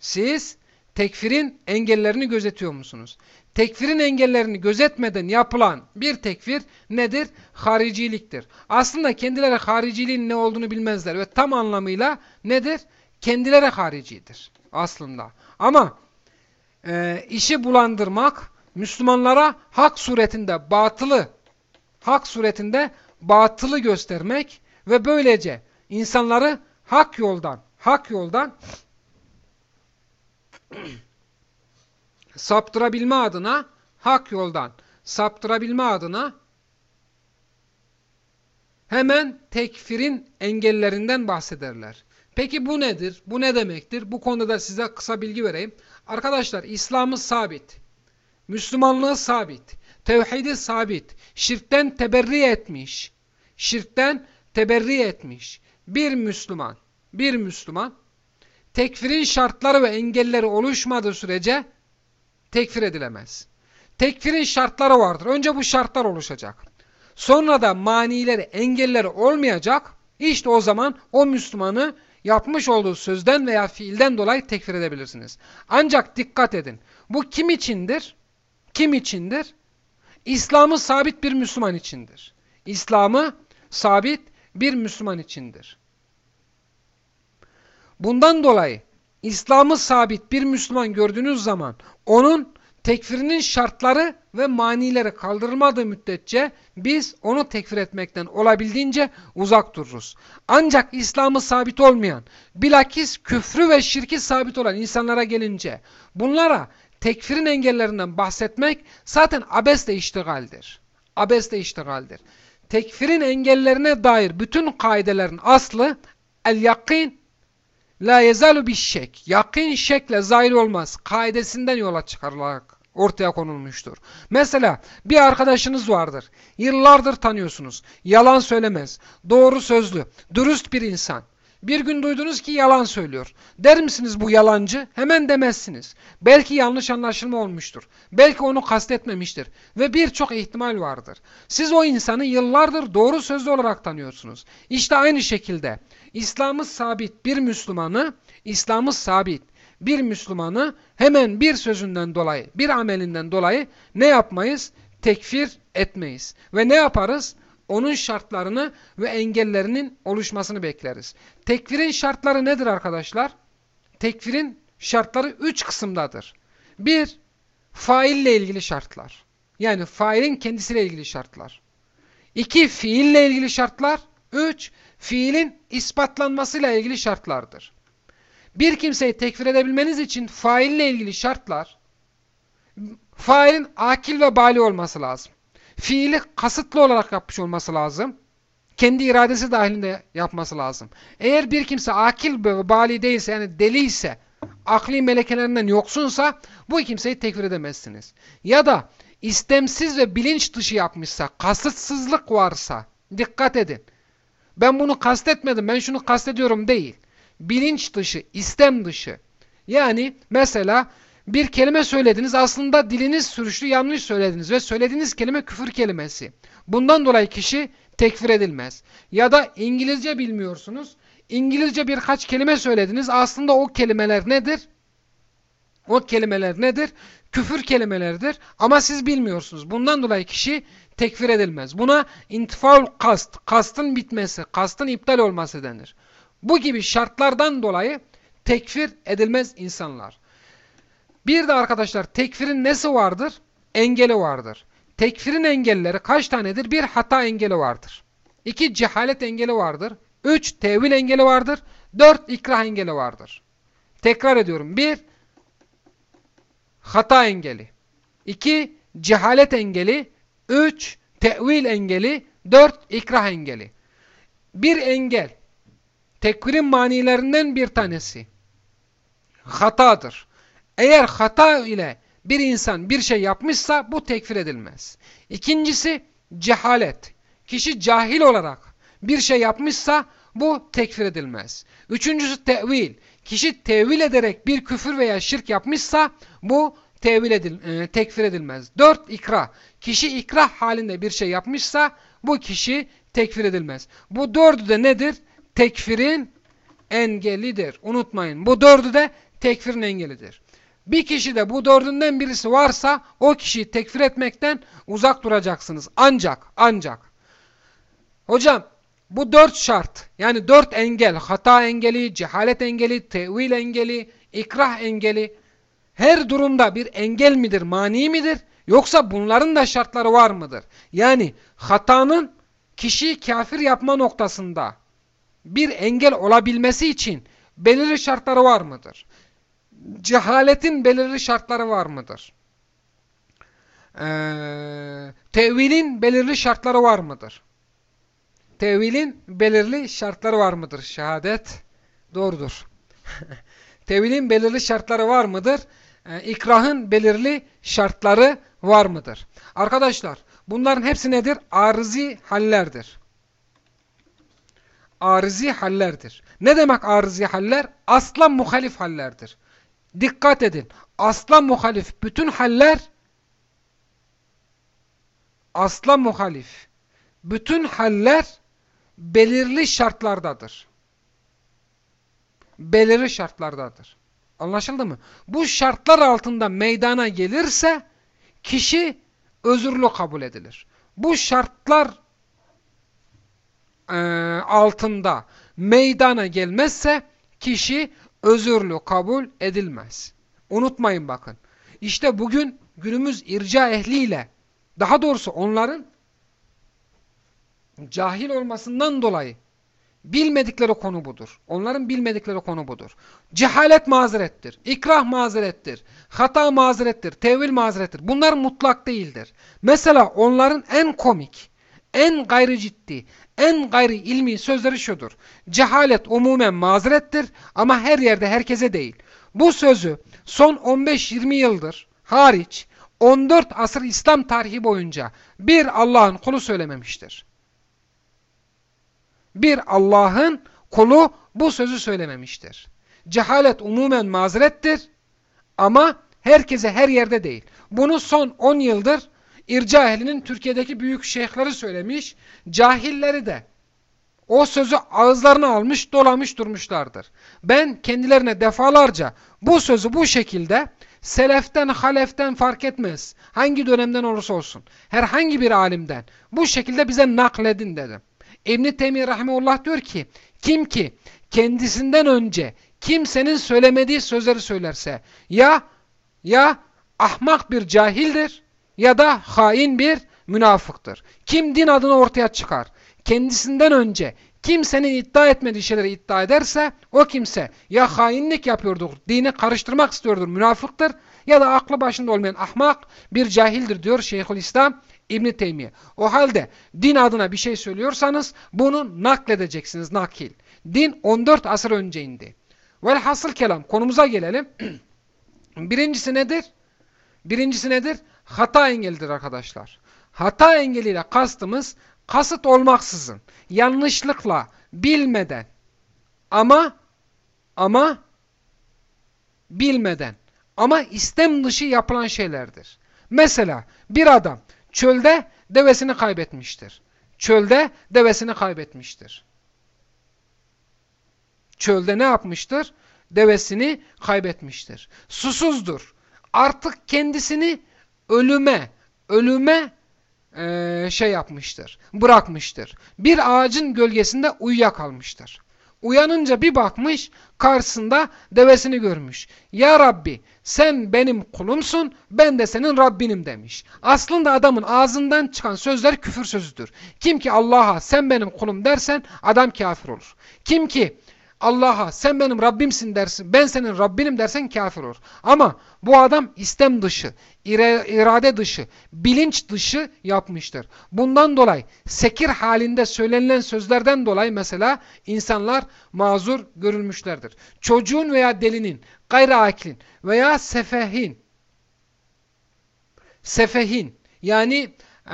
Tekfirin engellerini gözetmeden yapılan bir tekfir nedir? Hariciliktir. Aslında kendileri hariciliğin ne olduğunu bilmezler ve tam anlamıyla nedir? Kendileri haricidir aslında. Ama işi bulandırmak, Müslümanlara hak suretinde batılı göstermek ve böylece insanları hak yoldan saptırabilme adına hemen tekfirin engellerinden bahsederler. Peki bu nedir? Bu ne demektir? Bu konuda da size kısa bilgi vereyim. Arkadaşlar, İslam'ı sabit, Müslümanlığı sabit, tevhidi sabit, şirkten teberri etmiş bir Müslüman tekfirin şartları ve engelleri oluşmadığı sürece tekfir edilemez. Tekfirin şartları vardır. Önce bu şartlar oluşacak. Sonra da manileri, engelleri olmayacak. İşte o zaman o Müslümanı yapmış olduğu sözden veya fiilden dolayı tekfir edebilirsiniz. Ancak dikkat edin. Bu kim içindir? Kim içindir? İslam'ı sabit bir Müslüman içindir. İslam'ı sabit bir Müslüman içindir. Bundan dolayı İslam'ı sabit bir Müslüman gördüğünüz zaman onun tekfirinin şartları ve manileri kaldırılmadığı müddetçe biz onu tekfir etmekten olabildiğince uzak dururuz. Ancak İslam'ı sabit olmayan, bilakis küfrü ve şirki sabit olan insanlara gelince bunlara tekfirin engellerinden bahsetmek zaten abesle iştigaldir. Abesle iştigaldir. Tekfirin engellerine dair bütün kaidelerin aslı el-yakin la yezalu bir şek. Yakin şekle zahir olmaz. Kaidesinden yola çıkarılarak ortaya konulmuştur. Mesela bir arkadaşınız vardır. Yıllardır tanıyorsunuz. Yalan söylemez. Doğru sözlü. Dürüst bir insan. Bir gün duydunuz ki yalan söylüyor. Der misiniz bu yalancı? Hemen demezsiniz. Belki yanlış anlaşılma olmuştur. Belki onu kastetmemiştir. Ve birçok ihtimal vardır. Siz o insanı yıllardır doğru sözlü olarak tanıyorsunuz. İşte aynı şekilde İslam'ı sabit bir Müslümanı hemen bir sözünden dolayı, bir amelinden dolayı ne yapmayız? Tekfir etmeyiz. Ve ne yaparız? Onun şartlarını ve engellerinin oluşmasını bekleriz. Tekfirin şartları nedir arkadaşlar? Tekfirin şartları 3 kısımdadır. 1. Faille ilgili şartlar. Yani failin kendisiyle ilgili şartlar. 2. Fiille ilgili şartlar. 3. Fiilin ispatlanmasıyla ilgili şartlardır. Bir kimseyi tekfir edebilmeniz için faille ilgili şartlar, failin akil ve bali olması lazım. Fiili kasıtlı olarak yapmış olması lazım. Kendi iradesi dahilinde yapması lazım. Eğer bir kimse akil ve bali değilse, yani deli ise, akli melekelerinden yoksunsa bu kimseyi tekfir edemezsiniz. Ya da istemsiz ve bilinç dışı yapmışsa, kasıtsızlık varsa, dikkat edin. Ben bunu kastetmedim, ben şunu kastediyorum değil. Bilinç dışı, istem dışı. Yani mesela bir kelime söylediniz, aslında diliniz sürçtü, yanlış söylediniz ve söylediğiniz kelime küfür kelimesi. Bundan dolayı kişi tekfir edilmez. Ya da İngilizce bilmiyorsunuz, İngilizce birkaç kelime söylediniz, aslında o kelimeler nedir? O kelimeler nedir? Küfür kelimeleridir ama siz bilmiyorsunuz. Bundan dolayı kişi tekfir edilmez. Buna intifaul kast, kastın bitmesi, kastın iptal olması denir. Bu gibi şartlardan dolayı tekfir edilmez insanlar. Bir de arkadaşlar tekfirin nesi vardır? Engeli vardır. Tekfirin engelleri kaç tanedir? 1. Hata engeli vardır. 2. Cehalet engeli vardır. 3. Tevil engeli vardır. 4. İkrah engeli vardır. Tekrar ediyorum. 1. Hata engeli. 2. Cehalet engeli. 3. Tevil engeli. 4. İkrah engeli. Bir engel, tekfirin manilerinden bir tanesi hatadır. Eğer hata ile bir insan bir şey yapmışsa bu tekfir edilmez. İkincisi cehalet. Kişi cahil olarak bir şey yapmışsa bu tekfir edilmez. Üçüncüsü tevil. Kişi tevil ederek bir küfür veya şirk yapmışsa bu tekfir edilmez. 4. İkrah. Kişi ikrah halinde bir şey yapmışsa bu kişi tekfir edilmez. Bu dördü de nedir? Tekfirin engelidir. Unutmayın. Bu dördü de tekfirin engelidir. Bir kişi de bu dördünden birisi varsa o kişiyi tekfir etmekten uzak duracaksınız. Ancak hocam bu 4 şart, yani 4 engel, hata engeli, cehalet engeli, tevil engeli, ikrah engeli her durumda bir engel midir, mani midir? Yoksa bunların da şartları var mıdır? Yani hatanın kişiyi kafir yapma noktasında bir engel olabilmesi için belirli şartları var mıdır? Cehaletin belirli şartları var mıdır? Tevilin belirli şartları var mıdır? Tevilin belirli şartları var mıdır? Şehadet doğrudur. Tevilin belirli şartları var mıdır? İkrahın belirli şartları var mıdır? Arkadaşlar bunların hepsi nedir? Arızi hallerdir. Arızi hallerdir. Ne demek arızi haller? Asla muhalif hallerdir. Dikkat edin. Asla muhalif bütün haller, asla muhalif bütün haller belirli şartlardadır. belirli şartlardadır. Anlaşıldı mı? Bu şartlar altında meydana gelirse kişi özürlü kabul edilir. Bu şartlar altında meydana gelmezse kişi özürlü kabul edilmez. Unutmayın bakın. İşte bugün günümüz irca ehliyle, daha doğrusu onların cahil olmasından dolayı bilmedikleri konu budur. Onların bilmedikleri konu budur. Cehalet mazerettir, ikrah mazerettir, hata mazerettir, tevil mazerettir. Bunlar mutlak değildir. Mesela onların en komik, en gayri ciddi, en gayri ilmi sözleri şudur. Cehalet umumen mazerettir ama her yerde herkese değil. Bu sözü son 15-20 yıldır hariç 14 asır İslam tarihi boyunca bir Allah'ın kulu söylememiştir. Bir Allah'ın kulu bu sözü söylememiştir. Cehalet umumen mazerettir ama herkese her yerde değil. Bunu son 10 yıldır irca ehlinin Türkiye'deki büyük şeyhleri söylemiş, cahilleri de o sözü ağızlarına almış, dolamış durmuşlardır. Ben kendilerine defalarca bu sözü bu şekilde seleften, haleften fark etmez. Hangi dönemden olursa olsun, herhangi bir alimden bu şekilde bize nakledin dedim. İbn-i Teymiye Rahimullah diyor ki, kim ki kendisinden önce kimsenin söylemediği sözleri söylerse ya ahmak bir cahildir ya da hain bir münafıktır. Kim din adına ortaya çıkar, kendisinden önce kimsenin iddia etmediği şeyleri iddia ederse o kimse ya hainlik yapıyordur, dini karıştırmak istiyordur, münafıktır ya da aklı başında olmayan ahmak bir cahildir diyor Şeyhülislam İbn-i Teymiye. O halde din adına bir şey söylüyorsanız bunu nakledeceksiniz, nakil. Din 14 asır önce indi. Velhasıl kelam, konumuza gelelim. Birincisi nedir? Birincisi nedir? Hata engelidir arkadaşlar. Hata engeliyle kastımız kasıt olmaksızın, yanlışlıkla, bilmeden ama bilmeden ama istem dışı yapılan şeylerdir. Mesela bir adam çölde devesini kaybetmiştir. Çölde devesini kaybetmiştir. Çölde ne yapmıştır? Devesini kaybetmiştir. Susuzdur. Artık kendisini ölüme yapmıştır. Bırakmıştır. Bir ağacın gölgesinde uyuyakalmıştır. Uyanınca bir bakmış, karşısında devesini görmüş. Ya Rabbi, sen benim kulumsun, ben de senin Rabbinim demiş. Aslında adamın ağzından çıkan sözler küfür sözüdür. Kim ki Allah'a sen benim kulum dersen adam kafir olur. Kim ki Allah'a sen benim Rabbimsin dersin, ben senin Rabbinim dersen kafir olur. Ama bu adam istem dışı, irade dışı, bilinç dışı yapmıştır. Bundan dolayı sekir halinde söylenilen sözlerden dolayı mesela insanlar mazur görülmüşlerdir. Çocuğun veya delinin, gayri aklin veya sefehin yani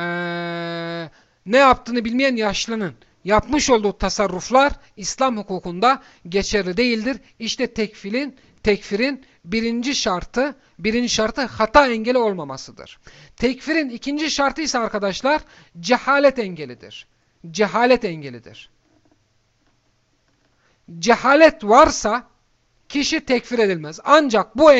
ne yaptığını bilmeyen yaşlının yapmış olduğu tasarruflar İslam hukukunda geçerli değildir. İşte tekfirin birinci şartı hata engeli olmamasıdır. Tekfirin ikinci şartı ise arkadaşlar cehalet engelidir. Cehalet engelidir. Cehalet varsa kişi tekfir edilmez. Ancak bu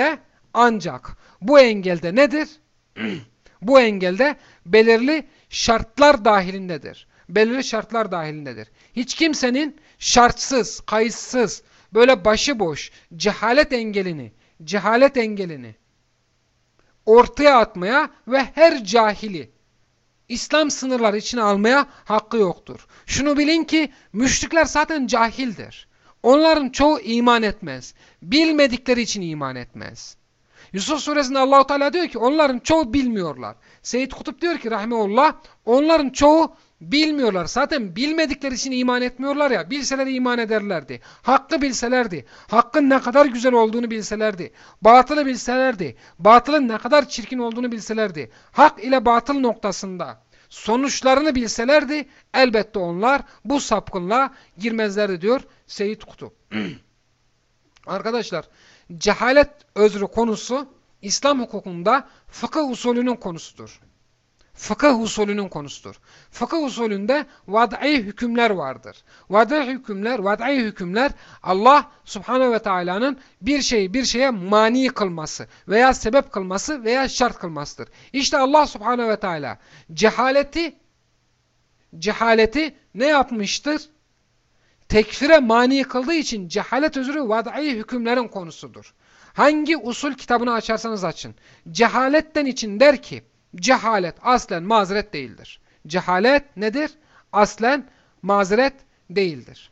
engelde nedir? Bu engelde belirli şartlar dahilindedir. Belirli şartlar dahilindedir. Hiç kimsenin şartsız, kayıtsız, böyle başıboş cehalet engelini ortaya atmaya ve her cahili İslam sınırları içine almaya hakkı yoktur. Şunu bilin ki müşrikler zaten cahildir. Onların çoğu iman etmez. Bilmedikleri için iman etmez. Yusuf suresinde Allah-u Teala diyor ki onların çoğu bilmiyorlar. Seyyid Kutup diyor ki rahmetullah onların çoğu bilmiyorlar. Zaten bilmedikleri için iman etmiyorlar ya. Bilseler iman ederlerdi. Hakkı bilselerdi. Hakkın ne kadar güzel olduğunu bilselerdi. Batılı bilselerdi. Batılın ne kadar çirkin olduğunu bilselerdi. Hak ile batıl noktasında sonuçlarını bilselerdi elbette onlar bu sapkınlığa girmezlerdi diyor Seyyid Kutup. Arkadaşlar cehalet özrü konusu İslam hukukunda fıkıh usulünün konusudur. fıkıh usulünün konusudur. Fıkıh usulünde vad'i hükümler vardır. Vad'i hükümler Allah Subhanahu ve Taala'nın bir şeyi bir şeye mani kılması veya sebep kılması veya şart kılmasıdır. İşte Allah Subhanahu ve Teala cehaleti ne yapmıştır? Tekfire mani kıldığı için cehalet özrü vad'i hükümlerin konusudur. Hangi usul kitabını açarsanız açın. Cehaletten için der ki, cehalet aslen mazeret değildir. Cehalet nedir? Aslen mazeret değildir.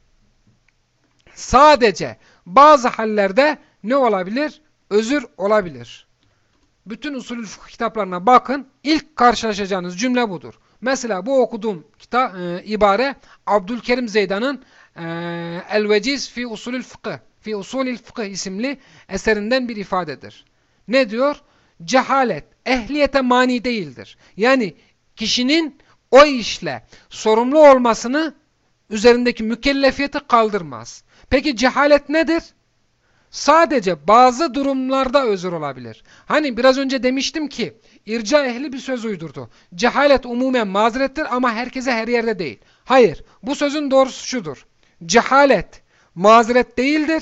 Sadece bazı hallerde ne olabilir? Özür olabilir. Bütün usulü fıkıh kitaplarına bakın. İlk karşılaşacağınız cümle budur. Mesela bu okuduğum ibare Abdülkerim Zeydan'ın El-Veciz fi usulül fıkıh isimli eserinden bir ifadedir. Ne diyor? Cehalet ehliyete mani değildir. Yani kişinin o işle sorumlu olmasını üzerindeki mükellefiyeti kaldırmaz. Peki cehalet nedir? Sadece bazı durumlarda özür olabilir. Hani biraz önce demiştim ki irca ehli bir söz uydurdu. Cehalet umumen mazerettir ama herkese her yerde değil. Hayır, bu sözün doğrusu şudur. Cehalet mazeret değildir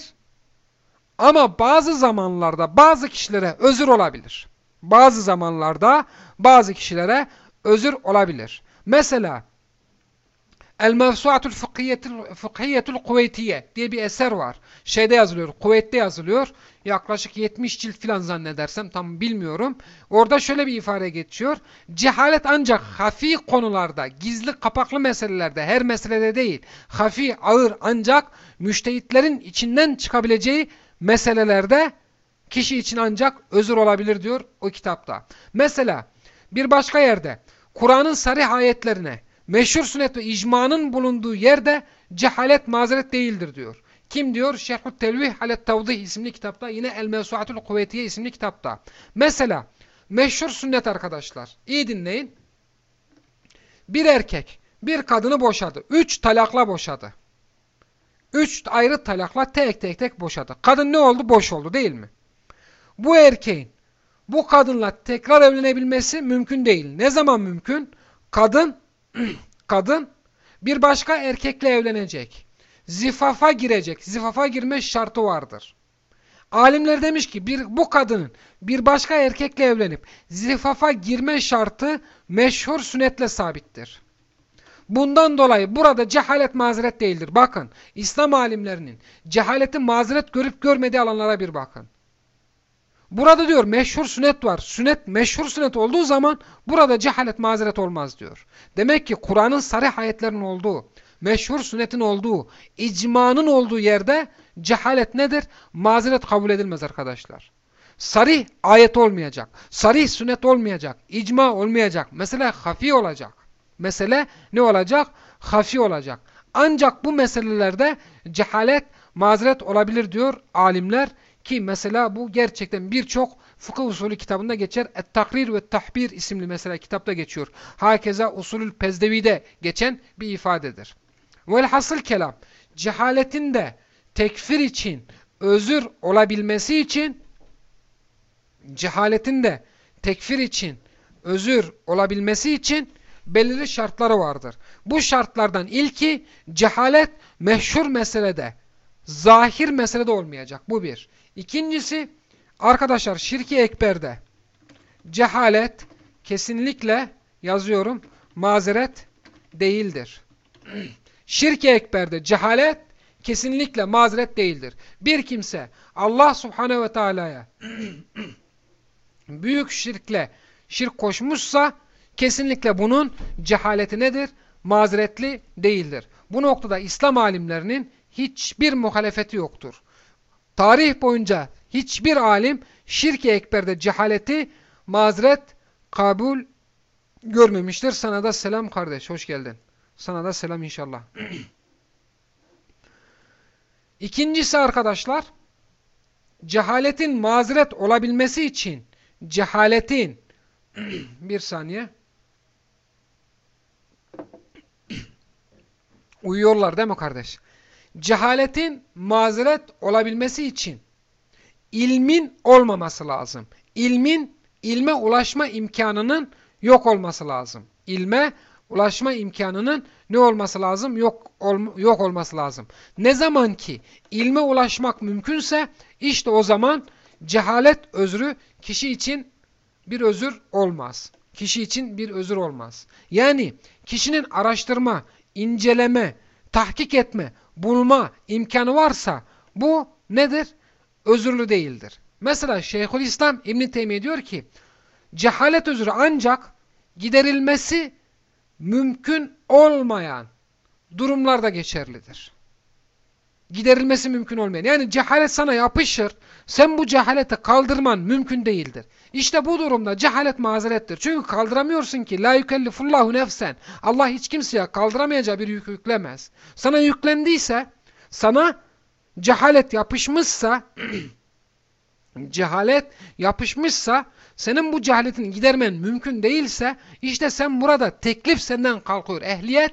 ama bazı zamanlarda bazı kişilere özür olabilir. Bazı zamanlarda bazı kişilere özür olabilir. Mesela El-Mevsuatul Fıkhiyetul Kuveytiye diye bir eser var. Şeyde yazılıyor, Kuveyt'te yazılıyor. Yaklaşık 70 cilt filan zannedersem, tam bilmiyorum. Orada şöyle bir ifade geçiyor. Cehalet ancak hafi konularda, gizli kapaklı meselelerde, her meselede değil, hafi, ağır ancak müştehitlerin içinden çıkabileceği meselelerde kişi için ancak özür olabilir diyor o kitapta. Mesela bir başka yerde Kur'an'ın sarih ayetlerine, meşhur sünnet ve icmanın bulunduğu yerde cehalet mazeret değildir diyor. Kim diyor? Şerhut Telvih alet Tavdih isimli kitapta, yine El Mevsuatul Kuvvetiye isimli kitapta. Mesela meşhur sünnet arkadaşlar. İyi dinleyin. Bir erkek bir kadını boşadı. 3 talakla boşadı. 3 ayrı talakla tek tek boşadı. Kadın ne oldu? Boş oldu değil mi? Bu erkeğin bu kadınla tekrar evlenebilmesi mümkün değil. Ne zaman mümkün? Kadın bir başka erkekle evlenecek. Zifafa girecek. Zifafa girme şartı vardır. Alimler demiş ki bu kadının bir başka erkekle evlenip zifafa girme şartı meşhur sünnetle sabittir. Bundan dolayı burada cehalet mazeret değildir. Bakın, İslam alimlerinin cehaleti mazeret görüp görmediği alanlara bir bakın. Burada diyor meşhur sünnet var. Meşhur sünnet olduğu zaman burada cehalet mazeret olmaz diyor. Demek ki Kur'an'ın sarih ayetlerinin olduğu, meşhur sünnetin olduğu, icmanın olduğu yerde cehalet nedir? Mazeret kabul edilmez arkadaşlar. Sarih ayet olmayacak. Sarih sünnet olmayacak. İcma olmayacak. Mesele hafi olacak. Mesele ne olacak? Hafi olacak. Ancak bu meselelerde cehalet mazeret olabilir diyor alimler. Ki mesela bu gerçekten birçok fıkıh usulü kitabında geçer. Et-Takrir ve Tahbir isimli mesela kitapta geçiyor. Hakeza Usulül Pezdevi'de geçen bir ifadedir. Velhasıl kelam, cehaletin de tekfir için özür olabilmesi için belirli şartları vardır. Bu şartlardan ilki cehalet meşhur meselede, zahir meselede olmayacak. Bu bir. İkincisi arkadaşlar şirk-i ekberde cehalet kesinlikle yazıyorum mazeret değildir. Şirk-i ekberde cehalet kesinlikle mazeret değildir. Bir kimse Allah Subhanahu ve Teala'ya büyük şirk koşmuşsa kesinlikle bunun cehaleti nedir? Mazeretli değildir. Bu noktada İslam alimlerinin hiçbir muhalefeti yoktur. Tarih boyunca hiçbir alim şirk-i ekberde cehaleti mazeret kabul görmemiştir. Sana da selam kardeş, hoş geldin. Sana da selam inşallah. İkincisi arkadaşlar, cehaletin mazeret olabilmesi için cehaletin bir saniye uyuyorlar değil mi kardeş? Cehaletin mazeret olabilmesi için ilmin olmaması lazım. İlme ulaşma imkanının yok olması lazım. İlme ulaşma imkanının ne olması lazım? Yok olması lazım. Ne zaman ki ilme ulaşmak mümkünse işte o zaman cehalet özrü kişi için bir özür olmaz. Kişi için bir özür olmaz. Yani kişinin araştırma, inceleme, tahkik etme, bulma imkanı varsa bu nedir? Özürlü değildir. Mesela Şeyhülislam İbn Teymiye diyor ki cehalet özrü ancak giderilmesi mümkün olmayan durumlarda geçerlidir. Giderilmesi mümkün olmayan. Yani cehalet sana yapışır. Sen bu cehaleti kaldırman mümkün değildir. İşte bu durumda cehalet mazerettir. Çünkü kaldıramıyorsun ki. La yükellifullahu nefsen. Allah hiç kimseye kaldıramayacağı bir yük yüklemez. Sana yüklendiyse, sana cehalet yapışmışsa, cehalet yapışmışsa, senin bu cehaletin gidermen mümkün değilse, işte sen burada teklif senden kalkıyor. Ehliyet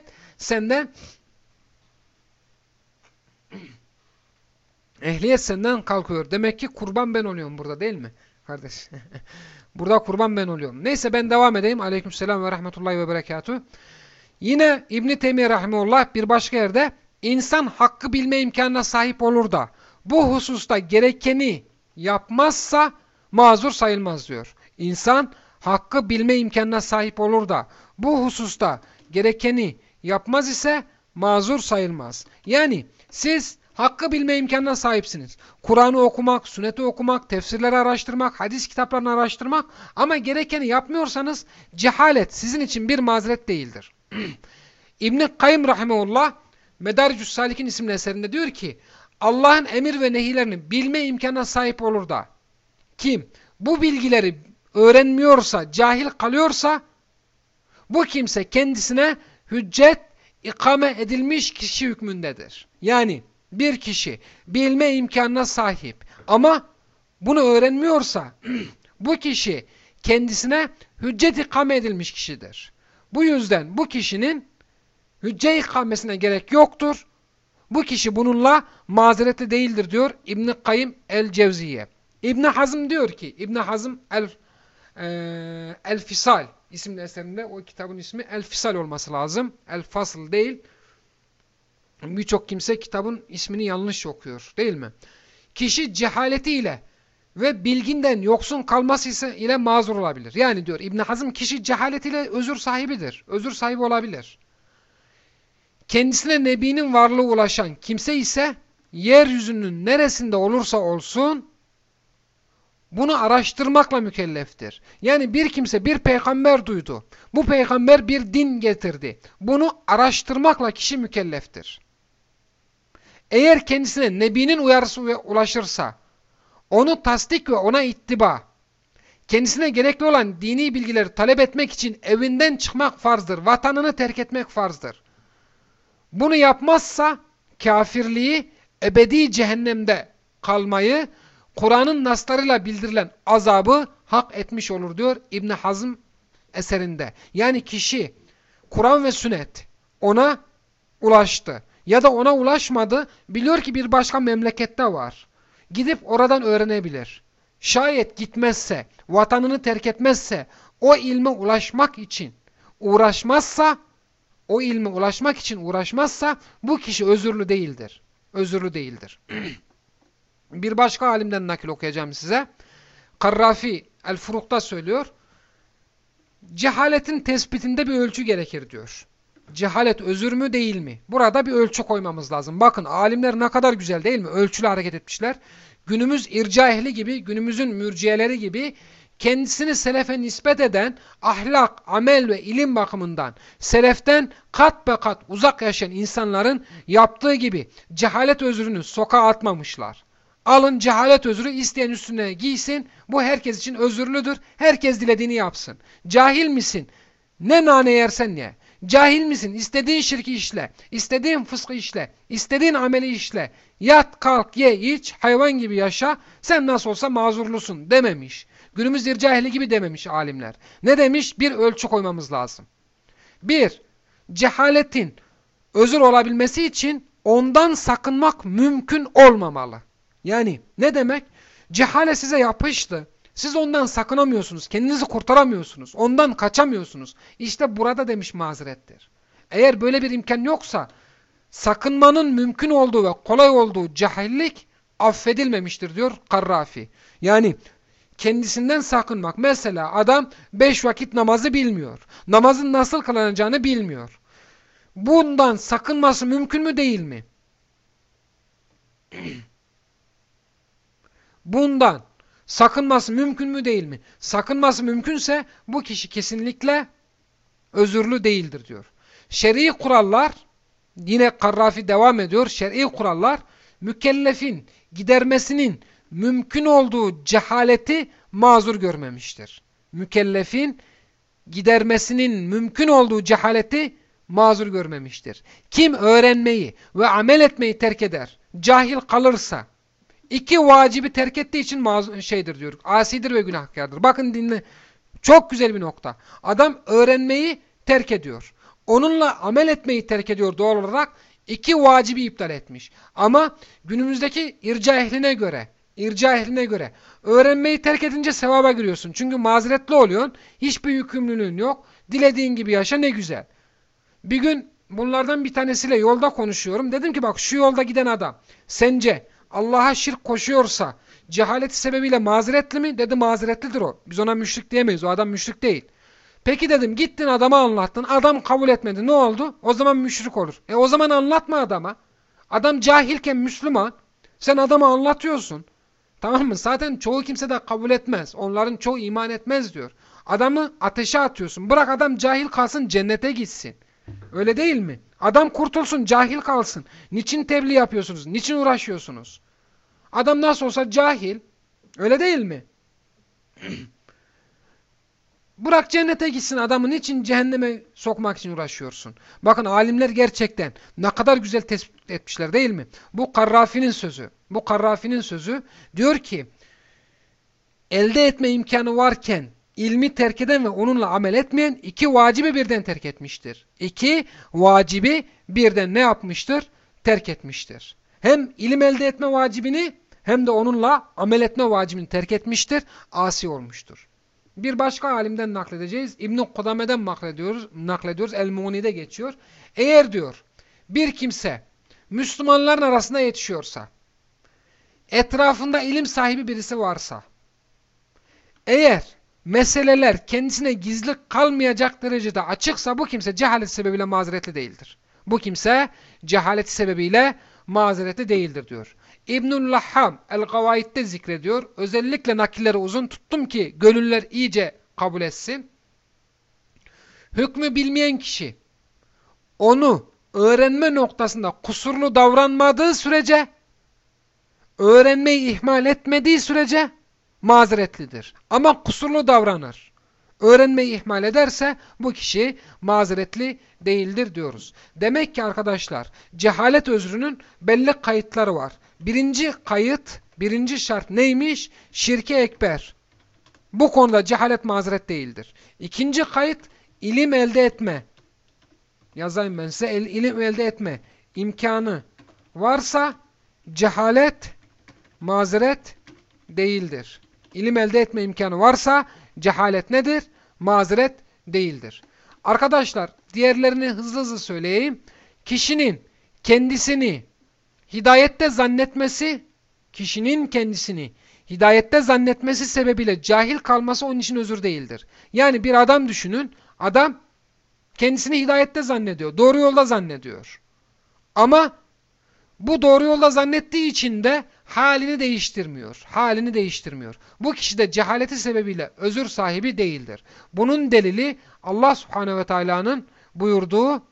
senden kalkıyor. Demek ki kurban ben oluyorum burada değil mi? Kardeş. Burada kurban ben oluyorum. Neyse ben devam edeyim. Aleykümselam ve rahmetullahi ve berekatuhu. Yine İbn Teymiye rahimehullah bir başka yerde insan hakkı bilme imkanına sahip olur da bu hususta gerekeni yapmazsa mazur sayılmaz diyor. İnsan hakkı bilme imkanına sahip olur da bu hususta gerekeni yapmaz ise mazur sayılmaz. Yani siz hakkı bilme imkanına sahipsiniz. Kur'an'ı okumak, sünneti okumak, tefsirleri araştırmak, hadis kitaplarını araştırmak ama gerekeni yapmıyorsanız cehalet sizin için bir mazeret değildir. İbn-i Kayyım rahimehullah Medaricus Salik'in isimli eserinde diyor ki Allah'ın emir ve nehilerini bilme imkanına sahip olur da kim bu bilgileri öğrenmiyorsa, cahil kalıyorsa bu kimse kendisine hüccet ikame edilmiş kişi hükmündedir. Yani bir kişi bilme imkanına sahip ama bunu öğrenmiyorsa bu kişi kendisine hüccet ikame edilmiş kişidir. Bu yüzden bu kişinin hücce ikamesine gerek yoktur. Bu kişi bununla mazeretli değildir diyor İbn-i Kayyım el-Cevziye. İbn Hazm diyor ki, İbn Hazm El-Fisal isimli eserinde, o kitabın ismi El-Fisal olması lazım. El-Fasl değil. Birçok kimse kitabın ismini yanlış okuyor değil mi? Kişi cehaletiyle ve bilginden yoksun kalması ile mazur olabilir. Yani diyor İbn Hazm kişi cehaletiyle özür sahibidir. Özür sahibi olabilir. Kendisine Nebi'nin varlığı ulaşan kimse ise yeryüzünün neresinde olursa olsun bunu araştırmakla mükelleftir. Yani bir kimse bir peygamber duydu. Bu peygamber bir din getirdi. Bunu araştırmakla kişi mükelleftir. Eğer kendisine Nebi'nin uyarısı ulaşırsa onu tasdik ve ona ittiba, kendisine gerekli olan dini bilgileri talep etmek için evinden çıkmak farzdır. Vatanını terk etmek farzdır. Bunu yapmazsa kafirliği, ebedi cehennemde kalmayı, Kur'an'ın naslarıyla bildirilen azabı hak etmiş olur diyor İbn Hazm eserinde. Yani kişi Kur'an ve sünnet ona ulaştı ya da ona ulaşmadı, biliyor ki bir başka memlekette var. Gidip oradan öğrenebilir. Şayet gitmezse, vatanını terk etmezse, o ilme ulaşmak için uğraşmazsa, bu kişi özürlü değildir. Özürlü değildir. Bir başka alimden nakil okuyacağım size. Karrafi El-Furuk'ta söylüyor. Cehaletin tespitinde bir ölçü gerekir diyor. Cehalet özür mü değil mi? Burada bir ölçü koymamız lazım. Bakın alimler ne kadar güzel değil mi? Ölçülü hareket etmişler. Günümüz irca ehli gibi, günümüzün mürciyeleri gibi kendisini selefe nispet eden ahlak, amel ve ilim bakımından seleften kat be kat uzak yaşayan insanların yaptığı gibi cehalet özrünü sokağa atmamışlar. Alın cehalet özrü, isteyen üstüne giysin. Bu herkes için özürlüdür. Herkes dilediğini yapsın. Cahil misin? Ne nane yersen ye. Cahil misin? İstediğin şirki işle. İstediğin fıskı işle. İstediğin ameli işle. Yat, kalk, ye, iç, hayvan gibi yaşa. Sen nasıl olsa mazurlusun dememiş. Günümüz irca ehli gibi dememiş alimler. Ne demiş? Bir ölçü koymamız lazım. Bir, cehaletin özür olabilmesi için ondan sakınmak mümkün olmamalı. Yani ne demek? Cehalet size yapıştı. Siz ondan sakınamıyorsunuz. Kendinizi kurtaramıyorsunuz. Ondan kaçamıyorsunuz. İşte burada demiş mazerettir. Eğer böyle bir imkan yoksa sakınmanın mümkün olduğu ve kolay olduğu cahillik affedilmemiştir diyor Karrafi. Yani kendisinden sakınmak. Mesela adam 5 vakit namazı bilmiyor. Namazın nasıl kılınacağını bilmiyor. Bundan sakınması mümkün mü değil mi? Bundan sakınması mümkün mü değil mi? Sakınması mümkünse bu kişi kesinlikle özürlü değildir diyor. Şer'i kurallar, yine Karrafi devam ediyor. Şer'i kurallar mükellefin gidermesinin mümkün olduğu cehaleti mazur görmemiştir. Mükellefin gidermesinin mümkün olduğu cehaleti mazur görmemiştir. Kim öğrenmeyi ve amel etmeyi terk eder, cahil kalırsa, iki vacibi terk ettiği için şeydir diyor, asidir ve günahkardır. Bakın dinle, çok güzel bir nokta. Adam öğrenmeyi terk ediyor. Onunla amel etmeyi terk ediyor doğal olarak. İki vacibi iptal etmiş. Ama günümüzdeki irca ehline göre öğrenmeyi terk edince sevaba giriyorsun. Çünkü mazeretli oluyorsun. Hiçbir yükümlülüğün yok. Dilediğin gibi yaşa, ne güzel. Bir gün bunlardan bir tanesiyle yolda konuşuyorum. Dedim ki bak, şu yolda giden adam sence Allah'a şirk koşuyorsa cehaleti sebebiyle mazeretli mi? Dedi mazeretlidir o. Biz ona müşrik diyemeyiz. O adam müşrik değil. Peki dedim, gittin adama anlattın. Adam kabul etmedi. Ne oldu? O zaman müşrik olur. O zaman anlatma adama. Adam cahilken Müslüman. Sen adama anlatıyorsun. Tamam mı? Zaten çoğu kimse de kabul etmez. Onların çoğu iman etmez diyor. Adamı ateşe atıyorsun. Bırak adam cahil kalsın, cennete gitsin. Öyle değil mi? Adam kurtulsun, cahil kalsın. Niçin tebliğ yapıyorsunuz? Niçin uğraşıyorsunuz? Adam nasıl olsa cahil. Öyle değil mi? Bırak cennete gitsin adamı, niçin cehenneme sokmak için uğraşıyorsun? Bakın alimler gerçekten ne kadar güzel tespit etmişler değil mi? Bu Karrafi'nin sözü. Bu Karrafi'nin sözü diyor ki, elde etme imkanı varken ilmi terk eden ve onunla amel etmeyen iki vacibi birden terk etmiştir. İki vacibi birden ne yapmıştır? Terk etmiştir. Hem ilim elde etme vacibini hem de onunla amel etme vacibini terk etmiştir. Asi olmuştur. Bir başka alimden nakledeceğiz. İbn-i Kudame'den naklediyoruz. El-Muni'de geçiyor. Eğer diyor bir kimse Müslümanların arasında yetişiyorsa, etrafında ilim sahibi birisi varsa, eğer meseleler kendisine gizli kalmayacak derecede açıksa bu kimse cehalet sebebiyle mazeretli değildir. Bu kimse cehalet sebebiyle mazeretli değildir diyor. İbnül Lahham El-Gavaid'de zikrediyor. Özellikle nakilleri uzun tuttum ki gönüller iyice kabul etsin. Hükmü bilmeyen kişi onu öğrenme noktasında kusurlu davranmadığı sürece, öğrenmeyi ihmal etmediği sürece mazeretlidir. Ama kusurlu davranır, öğrenmeyi ihmal ederse bu kişi mazeretli değildir diyoruz. Demek ki arkadaşlar cehalet özrünün belli kayıtları var. Birinci kayıt, birinci şart neymiş? Şirki ekber. Bu konuda cehalet mazeret değildir. İkinci kayıt ilim elde etme. Yazayım ben size, ilim elde etme imkanı varsa cehalet mazeret değildir. İlim elde etme imkanı varsa cehalet nedir? Mazeret değildir. Arkadaşlar diğerlerini hızlı hızlı söyleyeyim. Kişinin kendisini hidayette zannetmesi sebebiyle cahil kalması onun için özür değildir. Yani bir adam düşünün. Adam kendisini hidayette zannediyor. Doğru yolda zannediyor. Ama bu doğru yolda zannettiği için de halini değiştirmiyor. Bu kişi de cehaleti sebebiyle özür sahibi değildir. Bunun delili Allah Subhanahu ve Teala'nın buyurduğu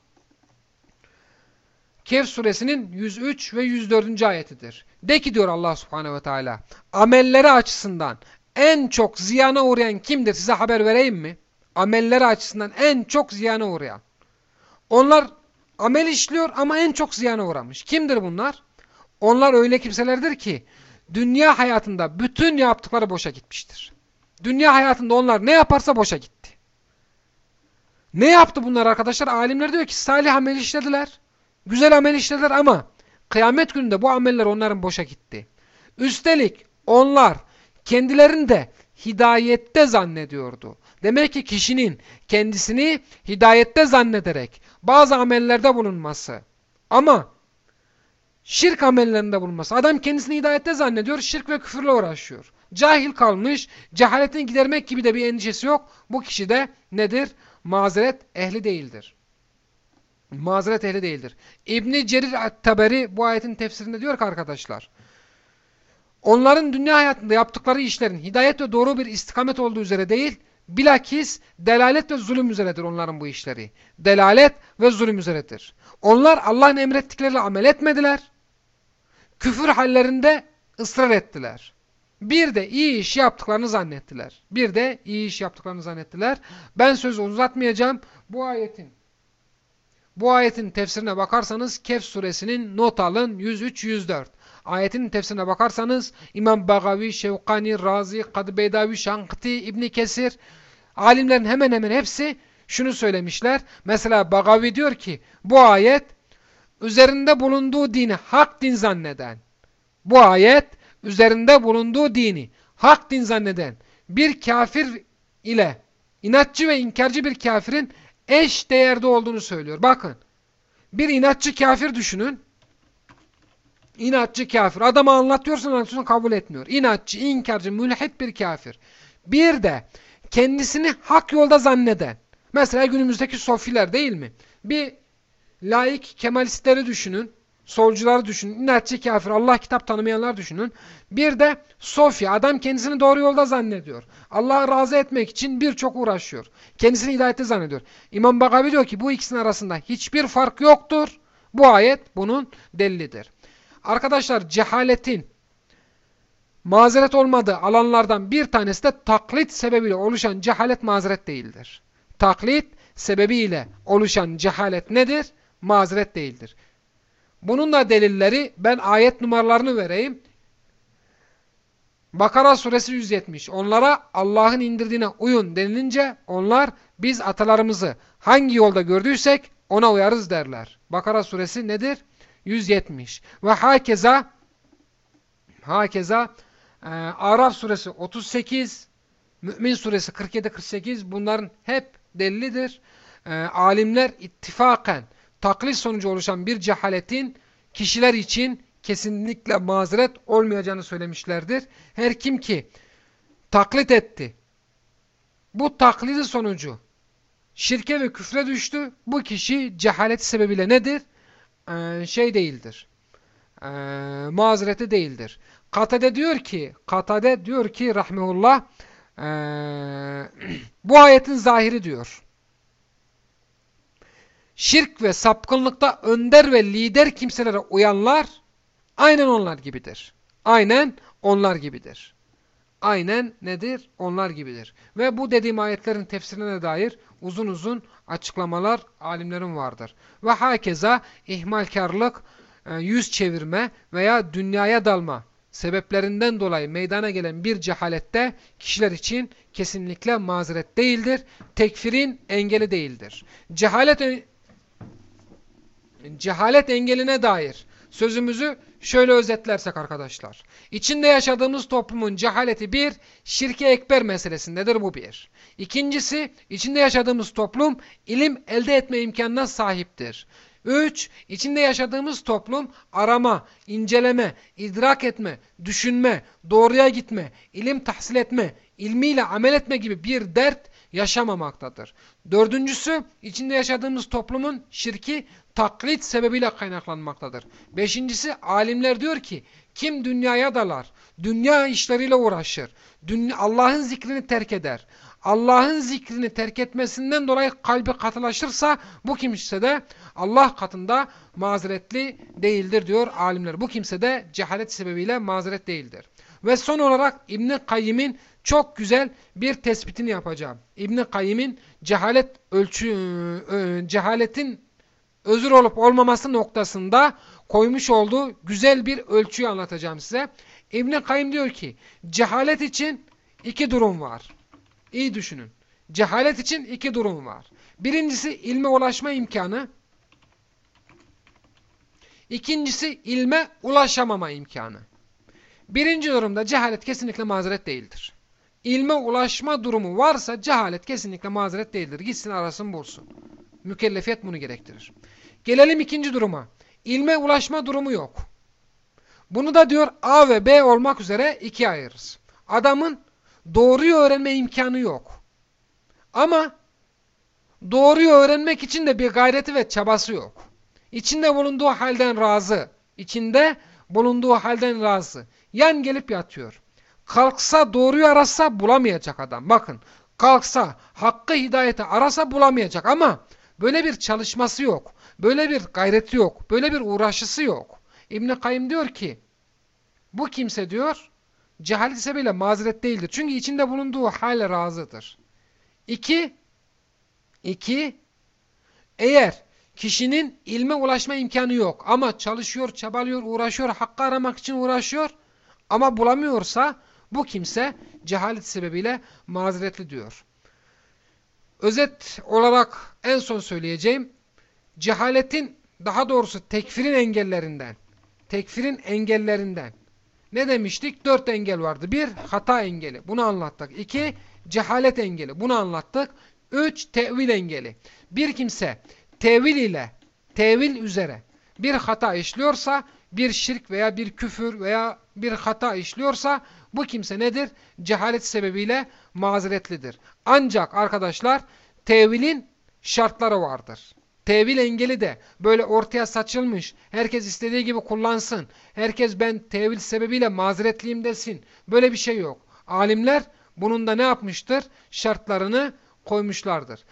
Kehf suresinin 103 ve 104. ayetidir. De ki diyor Allah Subhanahu ve Teala, amelleri açısından en çok ziyana uğrayan kimdir? Size haber vereyim mi? Amelleri açısından en çok ziyana uğrayan. Onlar amel işliyor ama en çok ziyana uğramış. Kimdir bunlar? Onlar öyle kimselerdir ki dünya hayatında bütün yaptıkları boşa gitmiştir. Dünya hayatında onlar ne yaparsa boşa gitti. Ne yaptı bunlar arkadaşlar? Alimler diyor ki salih amel işlediler. Güzel amel işlediler ama kıyamet gününde bu ameller onların boşa gitti. Üstelik onlar kendilerinde hidayette zannediyordu. Demek ki kişinin kendisini hidayette zannederek bazı amellerde bulunması ama şirk amellerinde bulunması. Adam kendisini hidayette zannediyor, şirk ve küfürle uğraşıyor. Cahil kalmış, cehaletini gidermek gibi de bir endişesi yok. Bu kişi de nedir? Mazeret ehli değildir. Mazeret ehli değildir. İbn Cerir et-Taberi bu ayetin tefsirinde diyor ki arkadaşlar, onların dünya hayatında yaptıkları işlerin hidayet ve doğru bir istikamet olduğu üzere değil, bilakis delalet ve zulüm üzeredir onların bu işleri. Delalet ve zulüm üzeredir. Onlar Allah'ın emrettikleriyle amel etmediler. Küfür hallerinde ısrar ettiler. Bir de iyi iş yaptıklarını zannettiler. Ben sözü uzatmayacağım. Bu ayetin tefsirine bakarsanız Kehf suresinin not alın 103-104. Ayetin tefsirine bakarsanız İmam Bagavi, Şevkani, Razi, Kadı Beydavi, Şankıti, İbni Kesir, alimlerin hemen hemen hepsi şunu söylemişler. Mesela Bagavi diyor ki bu ayet üzerinde bulunduğu dini hak din zanneden, bir kafir ile inatçı ve inkarcı bir kafirin eş değerde olduğunu söylüyor. Bakın, bir inatçı kafir düşünün. İnatçı kafir. Adama anlatıyorsun kabul etmiyor. İnatçı, inkarcı, mülhit bir kafir. Bir de kendisini hak yolda zanneden. Mesela günümüzdeki sofiler değil mi? Bir laik kemalistleri düşünün. Solcuları düşünün. İnatçı kafir, Allah kitap tanımayanlar düşünün. Bir de sofi. Adam kendisini doğru yolda zannediyor. Allah'ı razı etmek için birçok uğraşıyor. Kendisini hidayette zannediyor. İmam Bagavi diyor ki bu ikisinin arasında hiçbir fark yoktur. Bu ayet bunun delilidir. Arkadaşlar, cehaletin mazeret olmadığı alanlardan bir tanesi de taklit sebebiyle oluşan cehalet mazeret değildir. Taklit sebebiyle oluşan cehalet nedir? Mazeret değildir. Bunun da delilleri, ben ayet numaralarını vereyim. Bakara suresi 170. Onlara Allah'ın indirdiğine uyun denilince onlar biz atalarımızı hangi yolda gördüysek ona uyarız derler. Bakara suresi nedir? 170. Ve hakeza Araf suresi 38, Mü'min suresi 47-48 bunların hep delilidir. Alimler ittifaken taklit sonucu oluşan bir cehaletin kişiler için kesinlikle mazeret olmayacağını söylemişlerdir. Her kim ki taklit etti, bu taklidi sonucu şirke ve küfre düştü, bu kişi cehaleti sebebiyle nedir? Değildir. Mazereti değildir. Katade diyor ki rahmetullah, bu ayetin zahiri diyor. Şirk ve sapkınlıkta önder ve lider kimselere uyanlar aynen onlar gibidir. Aynen nedir? Onlar gibidir. Ve bu dediğim ayetlerin tefsirine dair uzun uzun açıklamalar alimlerin vardır. Ve hakeza ihmalkarlık, yüz çevirme veya dünyaya dalma sebeplerinden dolayı meydana gelen bir cehalette kişiler için kesinlikle mazeret değildir. Tekfirin engeli değildir. Cehalet engeline dair sözümüzü şöyle özetlersek arkadaşlar. İçinde yaşadığımız toplumun cehaleti bir, şirke ekber meselesindedir, bu bir. İkincisi, içinde yaşadığımız toplum ilim elde etme imkanına sahiptir. 3. İçinde yaşadığımız toplum arama, inceleme, idrak etme, düşünme, doğruya gitme, ilim tahsil etme, ilmiyle amel etme gibi bir dert yaşamamaktadır. 4. İçinde yaşadığımız toplumun şirki taklit sebebiyle kaynaklanmaktadır. 5. Alimler diyor ki kim dünyaya dalar, dünya işleriyle uğraşır, Allah'ın zikrini terk eder, Allah'ın zikrini terk etmesinden dolayı kalbi katılaşırsa bu kimse de Allah katında mazeretli değildir diyor alimler. Bu kimse de cehalet sebebiyle mazeret değildir. Ve son olarak İbn Kayyim'in çok güzel bir tespitini yapacağım. İbn Kayyim'in cehaletin özür olup olmaması noktasında koymuş olduğu güzel bir ölçüyü anlatacağım size. İbn Kayyim diyor ki cehalet için iki durum var. İyi düşünün. Cehalet için iki durum var. Birincisi ilme ulaşma imkanı. İkincisi ilme ulaşamama imkanı. Birinci durumda cehalet kesinlikle mazeret değildir. ilme ulaşma durumu varsa cehalet kesinlikle mazeret değildir. Gitsin arasın bulsun. Mükellefiyet bunu gerektirir. Gelelim ikinci duruma. İlme ulaşma durumu yok. Bunu da diyor A ve B olmak üzere ikiye ayırırız. Adamın doğruyu öğrenme imkanı yok. Ama doğruyu öğrenmek için de bir gayreti ve çabası yok. İçinde bulunduğu halden razı. İçinde bulunduğu halden razı. Yan gelip yatıyor. Kalksa doğruyu arasa bulamayacak adam. Bakın, kalksa hakkı hidayeti arasa bulamayacak ama böyle bir çalışması yok. Böyle bir gayreti yok. Böyle bir uğraşısı yok. İbn-i Kayyım diyor ki bu kimse diyor cehalet sebebiyle mazeret değildir. Çünkü içinde bulunduğu hale razıdır. İki, eğer kişinin ilme ulaşma imkanı yok ama çalışıyor, çabalıyor, uğraşıyor, hakkı aramak için uğraşıyor ama bulamıyorsa bu kimse cehalet sebebiyle mazeretli diyor. Özet olarak en son söyleyeceğim, cehaletin, daha doğrusu tekfirin engellerinden ne demiştik? 4 engel vardı. 1, hata engeli. Bunu anlattık. 2, cehalet engeli. Bunu anlattık. 3, tevil engeli. Bir kimse tevil üzere bir hata işliyorsa, bir şirk veya bir küfür veya bir hata işliyorsa bu kimse nedir? Cehalet sebebiyle mazeretlidir. Ancak arkadaşlar tevilin şartları vardır. Tevil engeli de böyle ortaya saçılmış, herkes istediği gibi kullansın, herkes ben tevil sebebiyle mazeretliyim desin. Böyle bir şey yok. Alimler bunun da ne yapmıştır? Şartlarını koymuşlardır.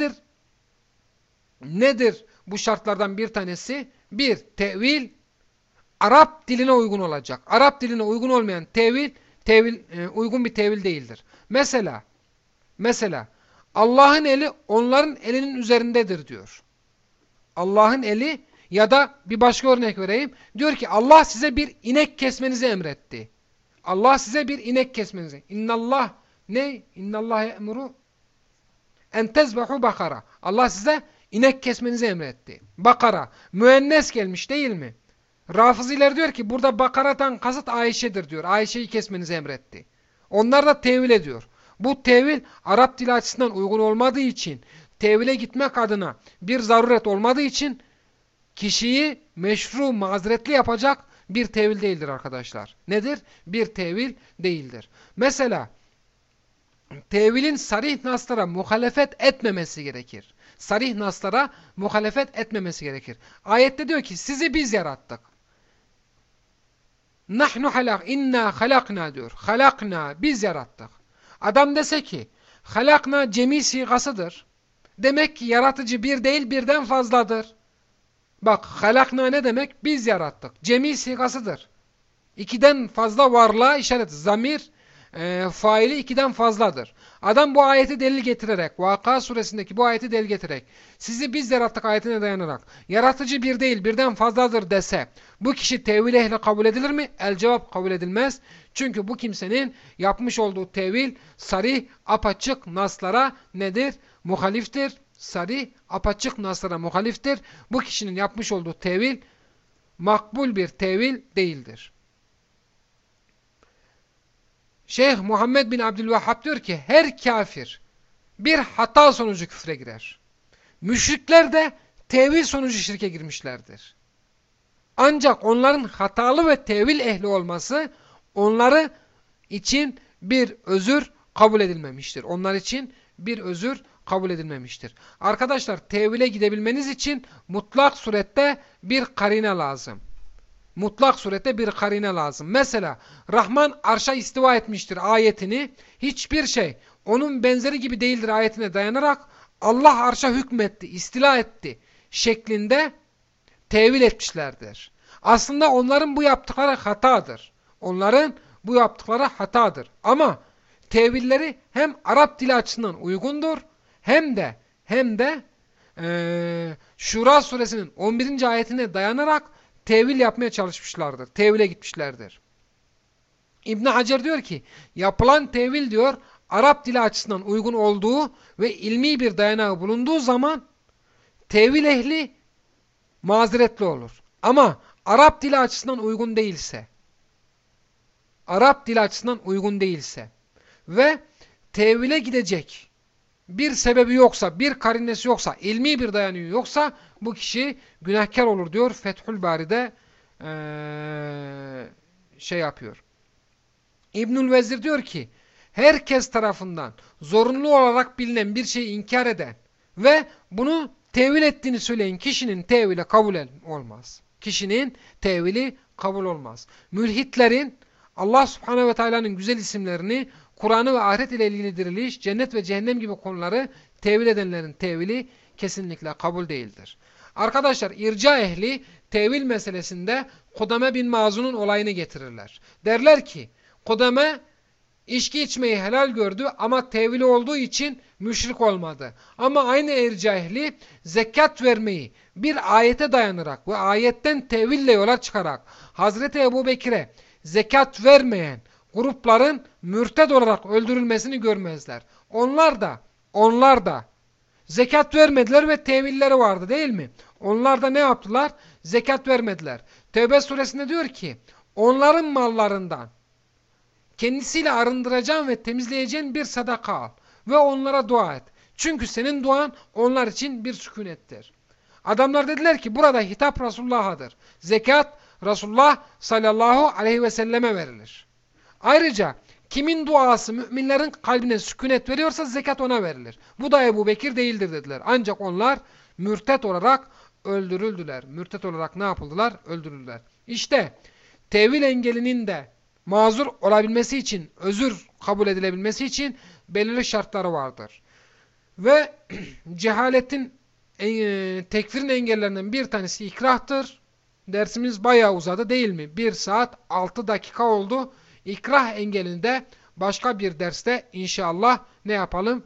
Nedir bu şartlardan bir tanesi? Bir, tevil Arap diline uygun olacak. Arap diline uygun olmayan tevil uygun bir tevil değildir. Mesela Allah'ın eli onların elinin üzerindedir diyor. Allah'ın eli, ya da bir başka örnek vereyim. Diyor ki Allah size bir inek kesmenizi emretti. Allah size bir inek kesmenizi. İnnallah ye'muru en tezbehu bakara. Allah size inek kesmenizi emretti. Bakara. Müennes gelmiş değil mi? Rafiziler diyor ki burada bakaratan kasıt Ayşe'dir diyor. Ayşe'yi kesmenizi emretti. Onlar da tevil ediyor. Bu tevil Arap dili açısından uygun olmadığı için, tevile gitmek adına bir zaruret olmadığı için kişiyi meşru mazeretli yapacak bir tevil değildir arkadaşlar. Nedir? Bir tevil değildir. Mesela tevilin sarih naslara muhalefet etmemesi gerekir. Sarih naslara muhalefet etmemesi gerekir. Ayette diyor ki sizi biz yarattık. İnna halakna diyor. Halakna, biz yarattık. Adam dese ki halakna cemi sigasıdır. Demek ki yaratıcı bir değil birden fazladır. Bak, halakna ne demek? Biz yarattık. Cemi sigasıdır. İkiden fazla varlığa işaret. Zamir faili ikiden fazladır. Adam bu ayeti delil getirerek, Vakıa suresindeki bu ayeti delil getirerek, sizi biz yarattık ayetine dayanarak, yaratıcı bir değil birden fazladır dese, bu kişi tevil ehli kabul edilir mi? El cevap kabul edilmez. Çünkü bu kimsenin yapmış olduğu tevil, sarih, apaçık naslara nedir? Muhaliftir. Sarih, apaçık naslara muhaliftir. Bu kişinin yapmış olduğu tevil, makbul bir tevil değildir. Şeyh Muhammed bin Abdülvehhab diyor ki her kafir bir hata sonucu küfre girer. Müşrikler de tevil sonucu şirke girmişlerdir. Ancak onların hatalı ve tevil ehli olması onları için bir özür kabul edilmemiştir. Onlar için bir özür kabul edilmemiştir. Arkadaşlar tevile gidebilmeniz için mutlak surette bir karine lazım. Mutlak surette bir karine lazım. Mesela Rahman arşa istiva etmiştir ayetini hiçbir şey onun benzeri gibi değildir ayetine dayanarak Allah arşa hükmetti, istila etti şeklinde tevil etmişlerdir. Aslında onların bu yaptıkları hatadır. Onların bu yaptıkları hatadır. Ama tevilleri hem Arap dili açısından uygundur hem de Şura suresinin 11. ayetine dayanarak tevil yapmaya çalışmışlardır. Tevile gitmişlerdir. İbn Hacer diyor ki yapılan tevil diyor Arap dili açısından uygun olduğu ve ilmi bir dayanağı bulunduğu zaman tevil ehli mazeretli olur. Ama Arap dili açısından uygun değilse ve tevile gidecek bir sebebi yoksa, bir karinesi yoksa, ilmi bir dayanığı yoksa bu kişi günahkar olur diyor. Fethül Bari'de şey yapıyor. İbnül Vezir diyor ki, herkes tarafından zorunlu olarak bilinen bir şeyi inkar eden ve bunu tevil ettiğini söyleyen kişinin tevili kabul olmaz. Kişinin tevili kabul olmaz. Mülhitlerin Allah Subhanahu ve Teala'nın güzel isimlerini, Kur'an'ı ve ahiret ile ilgili diriliş, cennet ve cehennem gibi konuları tevil edenlerin tevili kesinlikle kabul değildir. Arkadaşlar, irca ehli tevil meselesinde Kudame bin Mazun'un olayını getirirler. Derler ki, Kudame İçki içmeyi helal gördü ama tevili olduğu için müşrik olmadı. Ama aynı irca ehli zekat vermeyi bir ayete dayanarak ve ayetten teville yola çıkarak Hazreti Ebubekir'e zekat vermeyen grupların mürted olarak öldürülmesini görmezler. Onlar da zekat vermediler ve tevilleri vardı değil mi? Onlar da ne yaptılar? Zekat vermediler. Tevbe suresinde diyor ki, onların mallarından kendisiyle arındıracağın ve temizleyeceğin bir sadaka al ve onlara dua et. Çünkü senin duan onlar için bir sükunettir. Adamlar dediler ki burada hitap Resulullah'adır. Zekat Resulullah sallallahu aleyhi ve selleme verilir. Ayrıca kimin duası müminlerin kalbine sükunet veriyorsa zekat ona verilir. Bu da Ebu Bekir değildir dediler. Ancak onlar mürtet olarak öldürüldüler. Mürtet olarak ne yapıldılar? Öldürüldüler. İşte tevil engelinin de mazur olabilmesi için, özür kabul edilebilmesi için belirli şartları vardır. Ve cehaletin, tekfirin engellerinden bir tanesi ikrahtır. Dersimiz bayağı uzadı değil mi? 1 saat 6 dakika oldu. İkrah engelini de başka bir derste inşallah ne yapalım?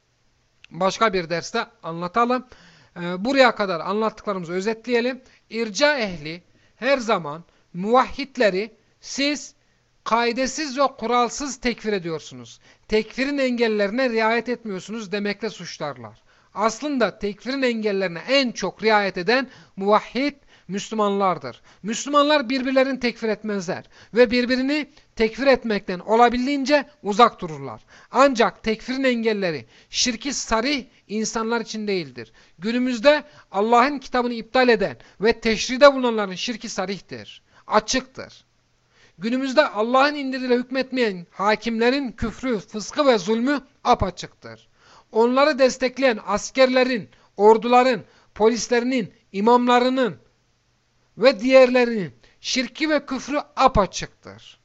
Başka bir derste anlatalım. Buraya kadar anlattıklarımızı özetleyelim. İrca ehli her zaman muvahhidleri siz kaidesiz ve kuralsız tekfir ediyorsunuz. Tekfirin engellerine riayet etmiyorsunuz demekle suçlarlar. Aslında tekfirin engellerine en çok riayet eden muvahhid Müslümanlardır. Müslümanlar birbirlerini tekfir etmezler ve birbirini tekfir etmekten olabildiğince uzak dururlar. Ancak tekfirin engelleri şirki sarih insanlar için değildir. Günümüzde Allah'ın kitabını iptal eden ve teşride bulunanların şirki sarihtir, açıktır. Günümüzde Allah'ın indirdiğiyle hükmetmeyen hakimlerin küfrü, fıskı ve zulmü apaçıktır. Onları destekleyen askerlerin, orduların, polislerinin, imamlarının ve diğerlerinin şirki ve küfrü apaçıktır.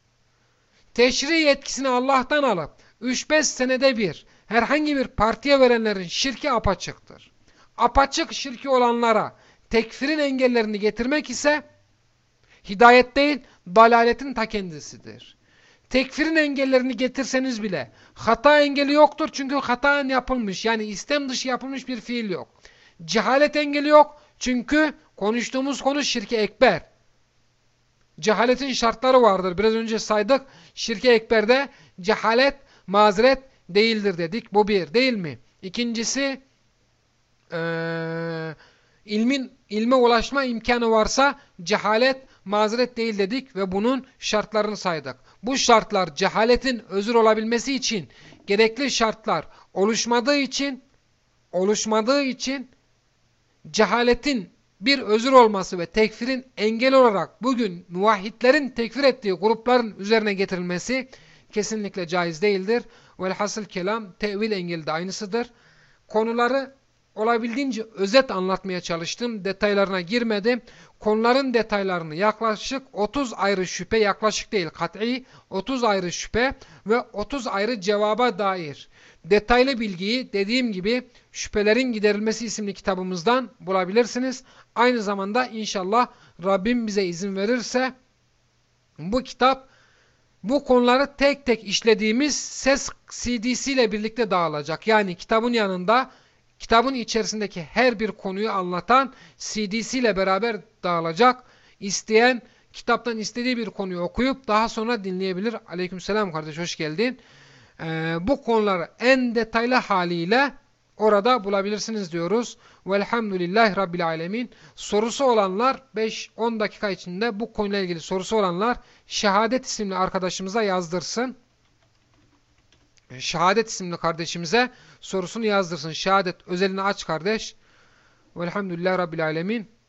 Teşri yetkisini Allah'tan alıp 3-5 senede bir herhangi bir partiye verenlerin şirki apaçıktır. Apaçık şirki olanlara tekfirin engellerini getirmek ise hidayet değil, dalaletin ta kendisidir. Tekfirin engellerini getirseniz bile hata engeli yoktur çünkü hataen yapılmış, yani istem dışı yapılmış bir fiil yok. Cehalet engeli yok çünkü konuştuğumuz konu şirki ekber. Cehaletin şartları vardır. Biraz önce saydık. Şirki ekberde cehalet mazeret değildir dedik. Bu bir değil mi? İkincisi ilme ulaşma imkanı varsa cehalet mazeret değil dedik ve bunun şartlarını saydık. Bu şartlar cehaletin özür olabilmesi için gerekli şartlar oluşmadığı için cehaletin bir özür olması ve tekfirin engel olarak bugün muvahhidlerin tekfir ettiği grupların üzerine getirilmesi kesinlikle caiz değildir. Velhasıl kelam tevil engeli de aynısıdır. Konuları olabildiğince özet anlatmaya çalıştım. Detaylarına girmedim. Konuların detaylarını yaklaşık 30 ayrı şüphe, yaklaşık değil kat'i 30 ayrı şüphe ve 30 ayrı cevaba dair detaylı bilgiyi dediğim gibi Şüphelerin Giderilmesi isimli kitabımızdan bulabilirsiniz. Aynı zamanda inşallah Rabbim bize izin verirse bu kitap bu konuları tek tek işlediğimiz ses CD'si ile birlikte dağılacak. Yani kitabın yanında kitabın içerisindeki her bir konuyu anlatan CD'si ile beraber dağılacak. İsteyen kitaptan istediği bir konuyu okuyup daha sonra dinleyebilir. Aleykümselam kardeş, hoş geldin. Bu konuları en detaylı haliyle orada bulabilirsiniz diyoruz. Velhamdülillahi Rabbil Alemin. Sorusu olanlar 5-10 dakika içinde bu konuyla ilgili sorusu olanlar Şehadet isimli arkadaşımıza yazdırsın. Şehadet isimli kardeşimize sorusunu yazdırsın. Şehadet özelini aç kardeş. Velhamdülillah Rabbil Alemin.